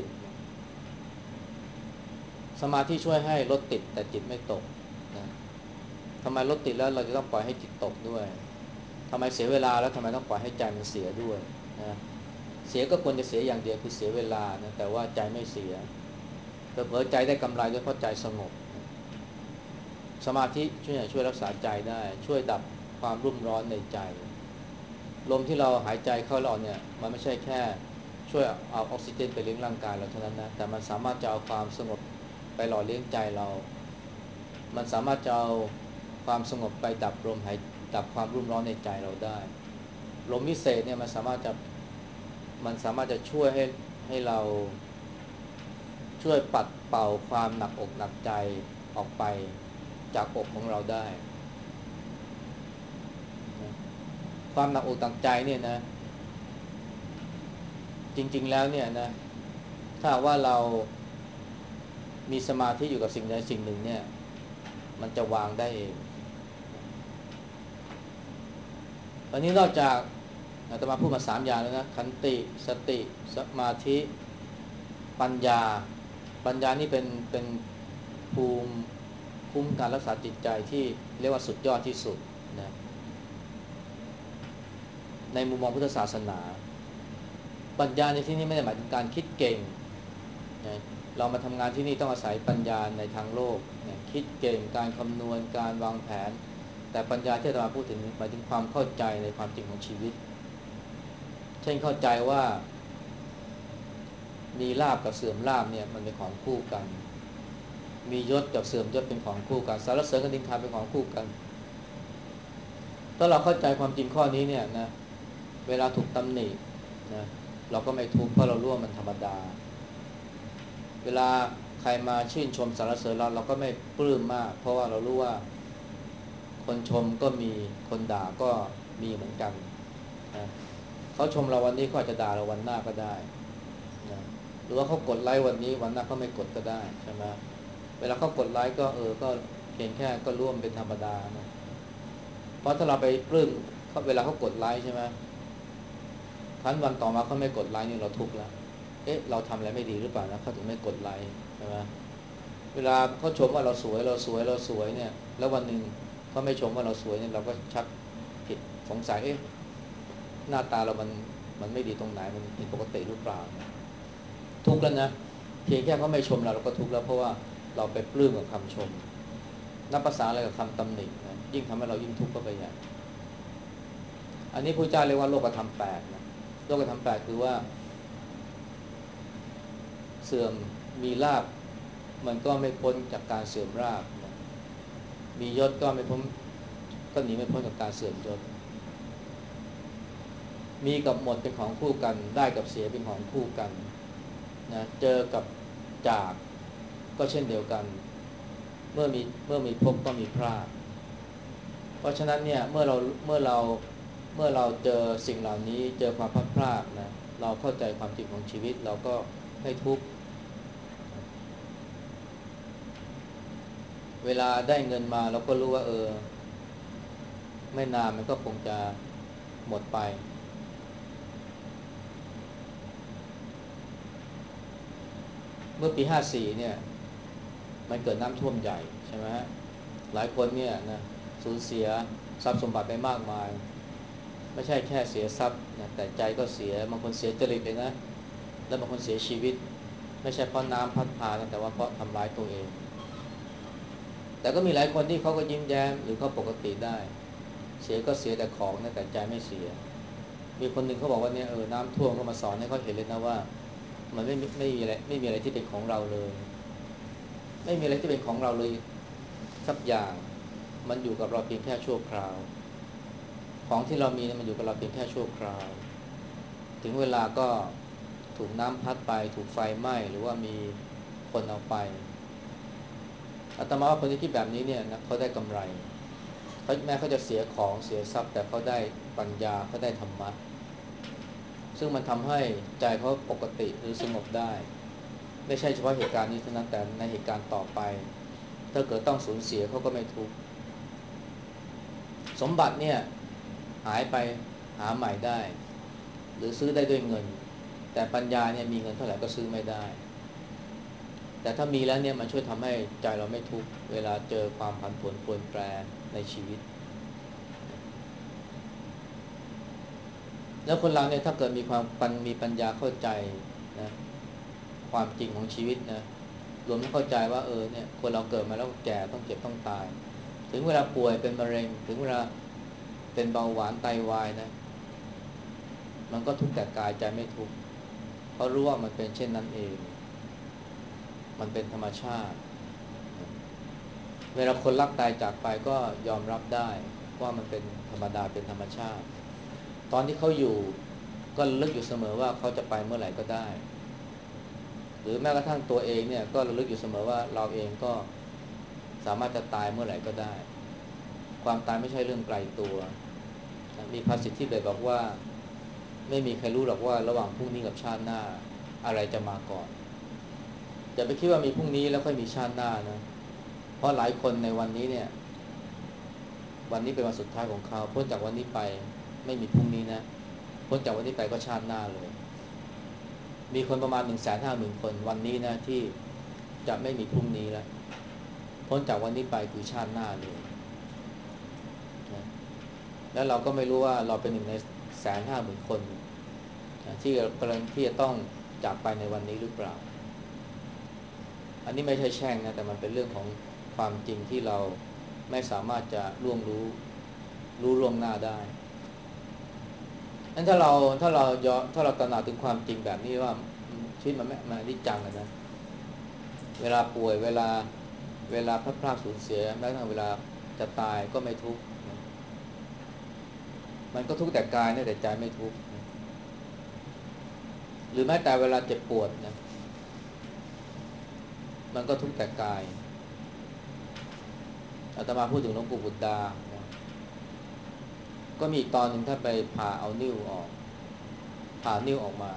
S1: สมาธิช่วยให้รถติดแต่จิตไม่ตกนะทำไมรถติดแล้วเราจะต้องปล่อยให้จิตตกด้วยทำไมเสียเวลาแล้วทำไมต้องปล่อยให้ใจมันเสียด้วยนะเสียก็ควรจะเสียอย่างเดียวคือเสียเวลานะแต่ว่าใจไม่เสียเผลอๆใจได้กำไรด้วยเพราะใจสงบสมาธิช่วยช่วยรักษาใจได้ช่วยดับความรุ่มร้อนในใจลมที่เราหายใจเข้าออกเนี่ยมันไม่ใช่แค่ช่วยเอาออกซิเจนไปเลี้ยงร่างกายเราเท่านั้นนะแต่มันสามารถจะเอาความสงบไปหล่อเลี้ยงใจเรามันสามารถจะเอาความสงบไปดับลมหายดับความรุ่มร้อนในใจเราได้ลมวิเศษเนี่ยมันสามารถจะมันสามารถจะช่วยให้ให้เราช่วยปัดเป่าความหนักอกหนักใจออกไปจากอกของเราได้นะความหนักอกหนักใจเนี่ยนะจริงๆแล้วเนี่ยนะถ้าว่าเรามีสมาธิอยู่กับสิ่งใดสิ่งหนึ่งเนี่ยมันจะวางได้เองตอนนี้นอกจากอาตมาพูดมาสามอย่างแล้วนะขันติสติสมาธิปัญญาปัญญานี่เป็นเป็นภูมิคุ้มการรักษาจิตใจที่เรียกว่าสุดยอดที่สุดนะในมุมมองพุทธศาสนาปัญญาในที่นี้ไม่ได้หมายถึงการคิดเก่งนะเรามาทำงานที่นี่ต้องอาศัยปัญญาในทางโลกนะคิดเก่งการคำนวณการวางแผนแต่ปัญญาที่อาตมาพูดถึงหมายถึงความเข้าใจในความจริงของชีวิตเช่นเข้าใจว่ามีลาภกับเสื่อมลาภเนี่ยมันเป็นของคู่กันมียศกับเสื่อมยศเป็นของคู่กันสรรเสริญกับนินทาเป็นของคู่กันถ้าเราเข้าใจความจริงข้อนี้เนี่ยนะเวลาถูกตำหนินะเราก็ไม่ทุกข์เพราะเรารู้ว่ามันธรรมดาเวลาใครมาชื่นชมสรรเสริญเราเราก็ไม่ปลื้มมากเพราะว่าเรารู้ว่าคนชมก็มีคนด่าก็มีเหมือนกันนะเขาชมเราวันนี้เขาอาจจะด่าเราวันหน้าก็ได้นะหรือว่าเขากดไลค์วันนี้วันหน้าเขาไม่กดก็ได้ใช่ไหมเวลาเขากดไลค์ก็เออก็เพียงแค่ก็ร่วมเป็นธรรมดานะเพราะถ้าเราไปปลื้มเขาเวลาเขากดไลค์ใช่ไหมทันวันต่อมาเขาไม่กดไลค์นี่เราทุกข์แล้วเอ๊ะเราทำอะไรไม่ดีหรือเปล่านะเขาถึงไม่กดไลค์ใช่ไหมเวลาเขาชมว่าเราสวยเราสวยเราสวยเนี่ยแล้ววันหนึ่งเขาไม่ชมว่าเราสวยเนี่ยเราก็ชักผิดสงสัยเอ๊ะหน้าตาเรามันมันไม่ดีตรงไหนมันผิดปกติหรือเปล่าทุกข์แล้วนะเพียงแค่เขาไม่ชมเราเราก็ทุกข์แล้วเพราะว่าเราไปปลื้มกับคำชมนับภาษาอะไรกับคำตำหนินะยิ่งทำให้เรายิ่งทุกข์เข้าไปใหญ่อันนี้พระเจ้าเรียกว่าโลกธรรมแปดนะโลกธรรมแปดคือว่าเสื่อมมีลาภมันก็ไม่พ้นจากการเสื่อมลาภนะมียศก็ไม่พ้นก็หนีไม่พ้นจากการเสื่อมยศมีกับหมดเป็นของคู่กันได้กับเสียเป็นของคู่กันนะเจอกับจากก็เช่นเดียวกันเมื่อมีเมื่อมีพบก็มีพลาดเพราะฉะนั้นเนี่ยเมื่อเราเมื่อเราเมื่อเราเจอสิ่งเหล่านี้เจอความพลาดพลาดนะเราเข้าใจความจริงของชีวิตเราก็ไม่ทุกข์เวลาได้เงินมาเราก็รู้ว่าเออไม่นานมันก็คงจะหมดไปเมื่อปีห้าสี่เนี่ยมันเกิดน้ำท่วมใหญ่ใช่ไหมฮะหลายคนเนี่ยนะสูญเสียทรัพย์สมบัติไปมากมายไม่ใช่แค่เสียทรัพย์นะแต่ใจก็เสียบางคนเสียจริตเลยนะแล้วบางคนเสียชีวิตไม่ใช่เพราะน้ำพัดพานะแต่ว่าเพราะทำร้ายตัวเองแต่ก็มีหลายคนที่เขาก็ยิ้มแย้มหรือเขาปกติได้เสียก็เสียแต่ของนะแต่ใจไม่เสียมีคนหนึ่งเขาบอกว่าเนี่ยเออน้ำท่วมก็มาสอนให้เขาเห็นเลยนะว่ามันไม่ไม่มีอะไรไม่มีอะไรที่เป็นของเราเลยไม่มีอะไรที่เป็นของเราเลยสักอย่างมันอยู่กับเราเพียงแค่ชั่วคราวของที่เรามีเนี่ยมันอยู่กับเราเพียงแค่ชั่วคราวถึงเวลาก็ถูกน้ำพัดไปถูกไฟไหม้หรือว่ามีคนเอาไปอาตมาว่าคนที่คิดแบบนี้เนี่ยนะเขาได้กำไรเขาแม้เขาจะเสียของเสียทรัพย์แต่เขาได้ปัญญาเขาได้ธรรมะซึ่งมันทำให้ใจเขาปกติหรือสงบได้ไม่ใช่เฉพาะเหตุการณ์นี้เท่านั้นแต่ในเหตุการณ์ต่อไปถ้าเกิดต้องสูญเสียเขาก็ไม่ทุกข์สมบัติเนี่ยหายไปหาใหม่ได้หรือซื้อได้ด้วยเงินแต่ปัญญาเนี่ยมีเงินเท่าไหร่ก็ซื้อไม่ได้แต่ถ้ามีแล้วเนี่ยมันช่วยทำให้ใจเราไม่ทุกข์เวลาเจอความผันผวนปรวนแปรในชีวิตแล้วคนเราเนี่ยถ้าเกิดมีความปัญมีปัญญาเข้าใจนะความจริงของชีวิตนะรวมทั้งเข้าใจว่าเออเนี่ยคนเราเกิดมาแล้วแก่ต้องเจ็บต้องตายถึงเวลาป่วยเป็นมะเร็งถึงเวลาเป็นเบาหวานไตวายนะมันก็ทุกข์แต่กายใจไม่ทุกข์เพราะรู้ว่ามันเป็นเช่นนั้นเองมันเป็นธรรมชาติเวลาคนรักตายจากไปก็ยอมรับได้ว่ามันเป็นธรรมดาเป็นธรรมชาติตอนที่เขาอยู่ก็ระลึกอยู่เสมอว่าเขาจะไปเมื่อไหร่ก็ได้หรือแม้กระทั่งตัวเองเนี่ยก็ระลึกอยู่เสมอว่าเราเองก็สามารถจะตายเมื่อไหร่ก็ได้ความตายไม่ใช่เรื่องไกลตัวมีภาษิตที่เบสบอกว่าไม่มีใครรู้หรอกว่าระหว่างพรุ่งนี้กับชาติหน้าอะไรจะมาก่อนอย่าไปคิดว่ามีพรุ่งนี้แล้วค่อยมีชาติหน้านะเพราะหลายคนในวันนี้เนี่ยวันนี้เป็นวันสุดท้ายของเขาพ้นจากวันนี้ไปไม่มีพรุ่งนี้นะพ้นจากวันนี้ไปก็ชาติหน้าเลยมีคนประมาณหนึ่งแสนห้าหมื่นคนวันนี้นะที่จะไม่มีพรุ่งนี้แล้วพ้นจากวันนี้ไปคือชาติหน้าเลยนะแล้วเราก็ไม่รู้ว่าเราเป็นหนึ่งในแสนห้าหมื่นคนนะที่กำลังที่จะต้องจากไปในวันนี้หรือเปล่าอันนี้ไม่ใช่แช่งนะแต่มันเป็นเรื่องของความจริงที่เราไม่สามารถจะล่วงรู้รู้ล่วงหน้าได้งั้นถ้าเราถ้าเรายอมถ้าเราตระหนักถึงความจริงแบบนี้ว่าชีวิตมันไม่มันอนิจจังอะนะเวลาป่วยเวลาเวลาพลาดพลาดสูญเสียแม้กระทั่งเวลาจะตายก็ไม่ทุกข์นะมันก็ทุกข์แต่กายนะแต่ใจไม่ทุกข์นะหรือแม้แต่เวลาเจ็บปวดนะมันก็ทุกข์แต่กายอาตมาพูดถึงหลวงปู่บุตรดานะก็มีอีกตอนหนึ่งถ้าไปผ่าเอานิ้วออกผ่านิ้วออกมา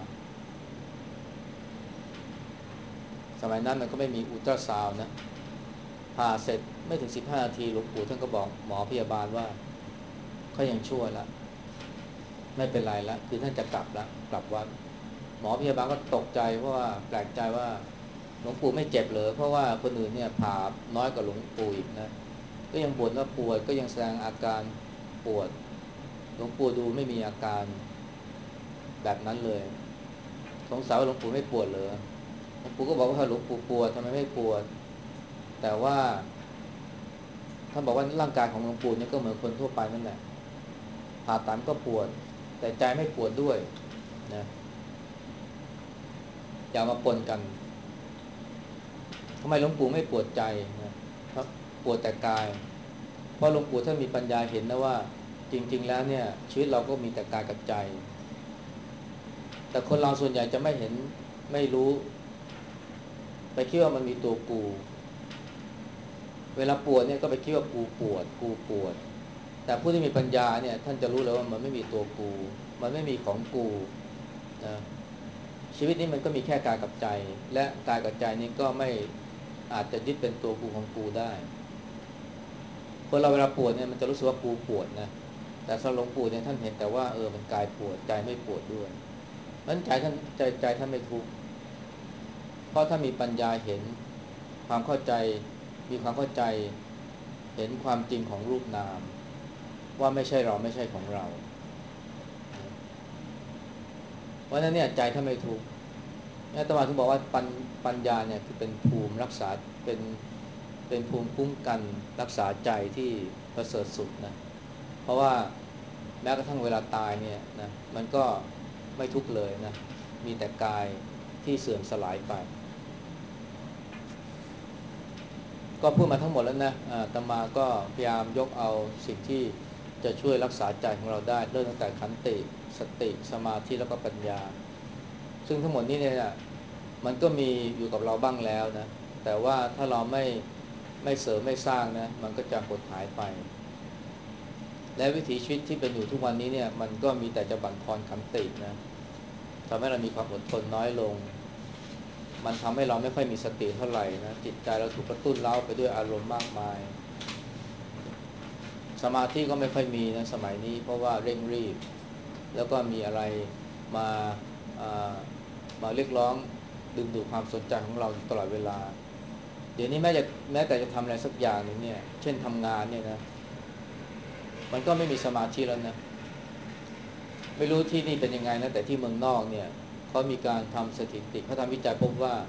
S1: สมัยนั้นมันก็ไม่มีอุลตราซาวน์นะผ่าเสร็จไม่ถึงสิบห้านาทีหลวงปู่ท่านก็บอกหมอพยาบาลว่าเขายังชั่วละไม่เป็นไรละคือท่านจะกลับละกลับวัดหมอพยาบาลก็ตกใจเพราะว่าแปลกใจว่าหลวงปู่ไม่เจ็บเลยเพราะว่าคนอื่นเนี่ยผ่าน้อยกว่าหลวงปู่อีกนะก็ยังบ่นว่าปวดก็ยังแสดงอาการปวดหลวงปู่ดูไม่มีอาการแบบนั้นเลยสงสัยว่าหลวงปู่ไม่ปวดเลยหลวงปู่ก็บอกว่าหลวงปู่ปวดทำไมไม่ปวดแต่ว่าท่านบอกว่าร่างกายของหลวงปู่เนี่ยก็เหมือนคนทั่วไปนั่นแหละผ่าตัดก็ปวดแต่ใจไม่ปวดด้วยนะอย่ามาปนกันทำไมหลวงปู่ไม่ปวดใจนะปวดแต่กายเพราะหลวงปู่ท่านมีปัญญาเห็นนะว่าจริงๆแล้วเนี่ยชีวิตเราก็มีแต่กายกับใจแต่คนเราส่วนใหญ่จะไม่เห็นไม่รู้ไปคิดว่ามันมีตัวกูเวลาปวดเนี่ยก็ไปคิดว่ากูปวดกูปวดแต่ผู้ที่มีปัญญาเนี่ยท่านจะรู้เลยว่ามันไม่มีตัวกูมันไม่มีของกูนะชีวิตนี้มันก็มีแค่กายกับใจและกายกับใจนี้ก็ไม่อาจจะยึดเป็นตัวกูของกูได้คนเราเวลาปวดเนี่ยมันจะรู้สึกว่ากูปวดนะแต่สำหรับหลวงปู่เนี่ยท่านเห็นแต่ว่าเออมันกายปวดใจไม่ปวดด้วยนั้นใจท่านใจใจท่านไม่ทุกข์เพราะถ้ามีปัญญาเห็นความเข้าใจมีความเข้าใจเห็นความจริงของรูปนามว่าไม่ใช่เราไม่ใช่ของเราเพราะฉะนั้นเนี่ยใจถ้าไม่ทุกข์อาตมาถึงบอกว่าปัญปัญญาเนี่ยคือเป็นภูมิรักษาเป็นเป็นภูมิคุ้มกันรักษาใจที่ประเสริฐสุดนะเพราะว่าแม้กระทั่งเวลาตายเนี่ยนะมันก็ไม่ทุกข์เลยนะมีแต่กายที่เสื่อมสลายไปก็พูดมาทั้งหมดแล้วนะอาตมาก็พยายามยกเอาสิ่งที่จะช่วยรักษาใจของเราได้เริ่มตั้งแต่ขันติสติสมาธิแล้วก็ปัญญาซึ่งทั้งหมดนี้เนี่ยมันก็มีอยู่กับเราบ้างแล้วนะแต่ว่าถ้าเราไม่ไม่เสริมไม่สร้างนะมันก็จะหดหายไปและวิถีชีวิตที่เป็นอยู่ทุกวันนี้เนี่ยมันก็มีแต่จะบั่นทอนขันตินะทำให้เรามีความอดทนน้อยลงมันทำให้เราไม่ค่อยมีสติเท่าไหร่นะจิตใจเราถูกกระตุ้นเร้าไปด้วยอารมณ์มากมายสมาธิก็ไม่ค่อยมีนะสมัยนี้เพราะว่าเร่งรีบแล้วก็มีอะไรมาามาเรียกร้องดึงดูดความสนใจของเราตลอดเวลาเดี๋ยวนี้แม้จะแม้แต่จะทำอะไรสักอย่างหนึ่งเนี่ยเช่นทำงานเนี่ยนะมันก็ไม่มีสมาธิแล้วนะไม่รู้ที่นี่เป็นยังไงนะแต่ที่เมืองนอกเนี่ยเขามีการทำสถิติเขาทำวิจัยพบว่า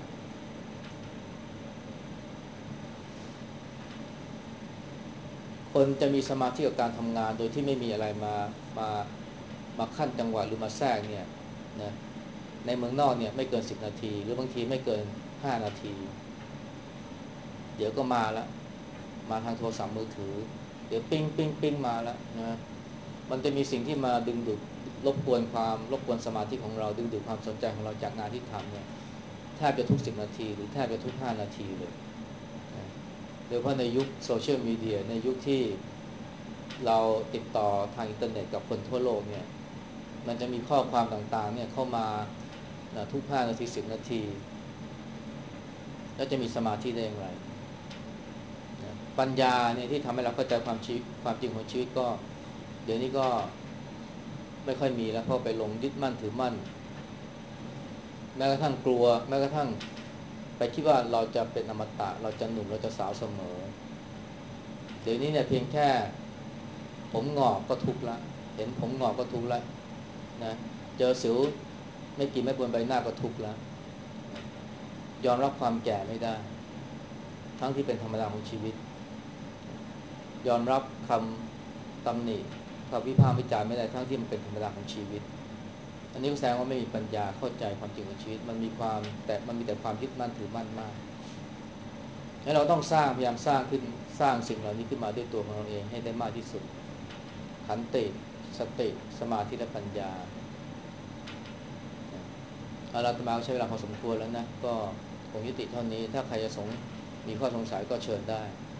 S1: คนจะมีสมาธิกับการทำงานโดยที่ไม่มีอะไรมามามาขั้นจังหวะหรือมาแทรกเนี่ยนะในเมืองนอกเนี่ยไม่เกินสิบนาทีหรือบางทีไม่เกินห้านาทีเดี๋ยวก็มาแล้วมาทางโทรศัพท์มือถือเดี๋ยวปิ้งปิ้งปิ้งมาแล้วนะมันจะมีสิ่งที่มาดึงดูดรบกวนความรบกวนสมาธิของเราดึงดูดความสนใจของเราจากงานที่ทำเนี่ยแทบจะทุกสิบนาทีหรือแทบจะทุกห้านาทีเลยนะโดยเฉพาะในยุคโซเชียลมีเดียในยุคที่เราติดต่อทางอินเทอร์เน็ตกับคนทั่วโลกเนี่ยมันจะมีข้อความต่างๆเนี่ยเข้ามานะทุกห้านาทีสิบนาทีแล้วจะมีสมาธิได้อย่างไรนะปัญญาเนี่ยที่ทำให้เราเข้าใจความชีวิตความจริงของชีวิตก็เดี๋ยวนี้ก็ไม่ค่อยมีแล้วเพราะไปลงยึดมั่นถือมั่นแม้กระทั่งกลัวแม้กระทั่งไปคิดว่าเราจะเป็นอมตะเราจะหนุ่มเราจะสาวเสมอเดี๋ยวนี้เนี่ยเพียงแค่ผมงอกก็ทุกข์ละเห็นผมงอกก็ทุกข์ละนะเจอสิวไม่กี่ไม่บนใบหน้าก็ทุกข์แล้วนะยอมรับความแก่ไม่ได้ทั้งที่เป็นธรรมดาของชีวิตยอมรับคำตำหนิคำวิพากษ์วิจารณ์ไม่ได้ทั้งที่มันเป็นธรรมดาของชีวิตอันนี้ก็แสดงว่าไม่มีปัญญาเข้าใจความจริงของชีวิตมันมีความแต่มันมีแต่ความยึดมั่นถือมั่นมากแล้วเราต้องสร้างพยายามสร้างขึ้นสร้างสิ่งเหล่านี้ขึ้นมาด้วยตัวของเราเองให้ได้มากที่สุดขันติสติสมาธิและปัญญาเอาละอาตมาก็ใช้เวลาพอสมควรแล้วนะก็คงยุติเท่านี้ถ้าใครจะสงมีข้อสงสัยก็เชิญได้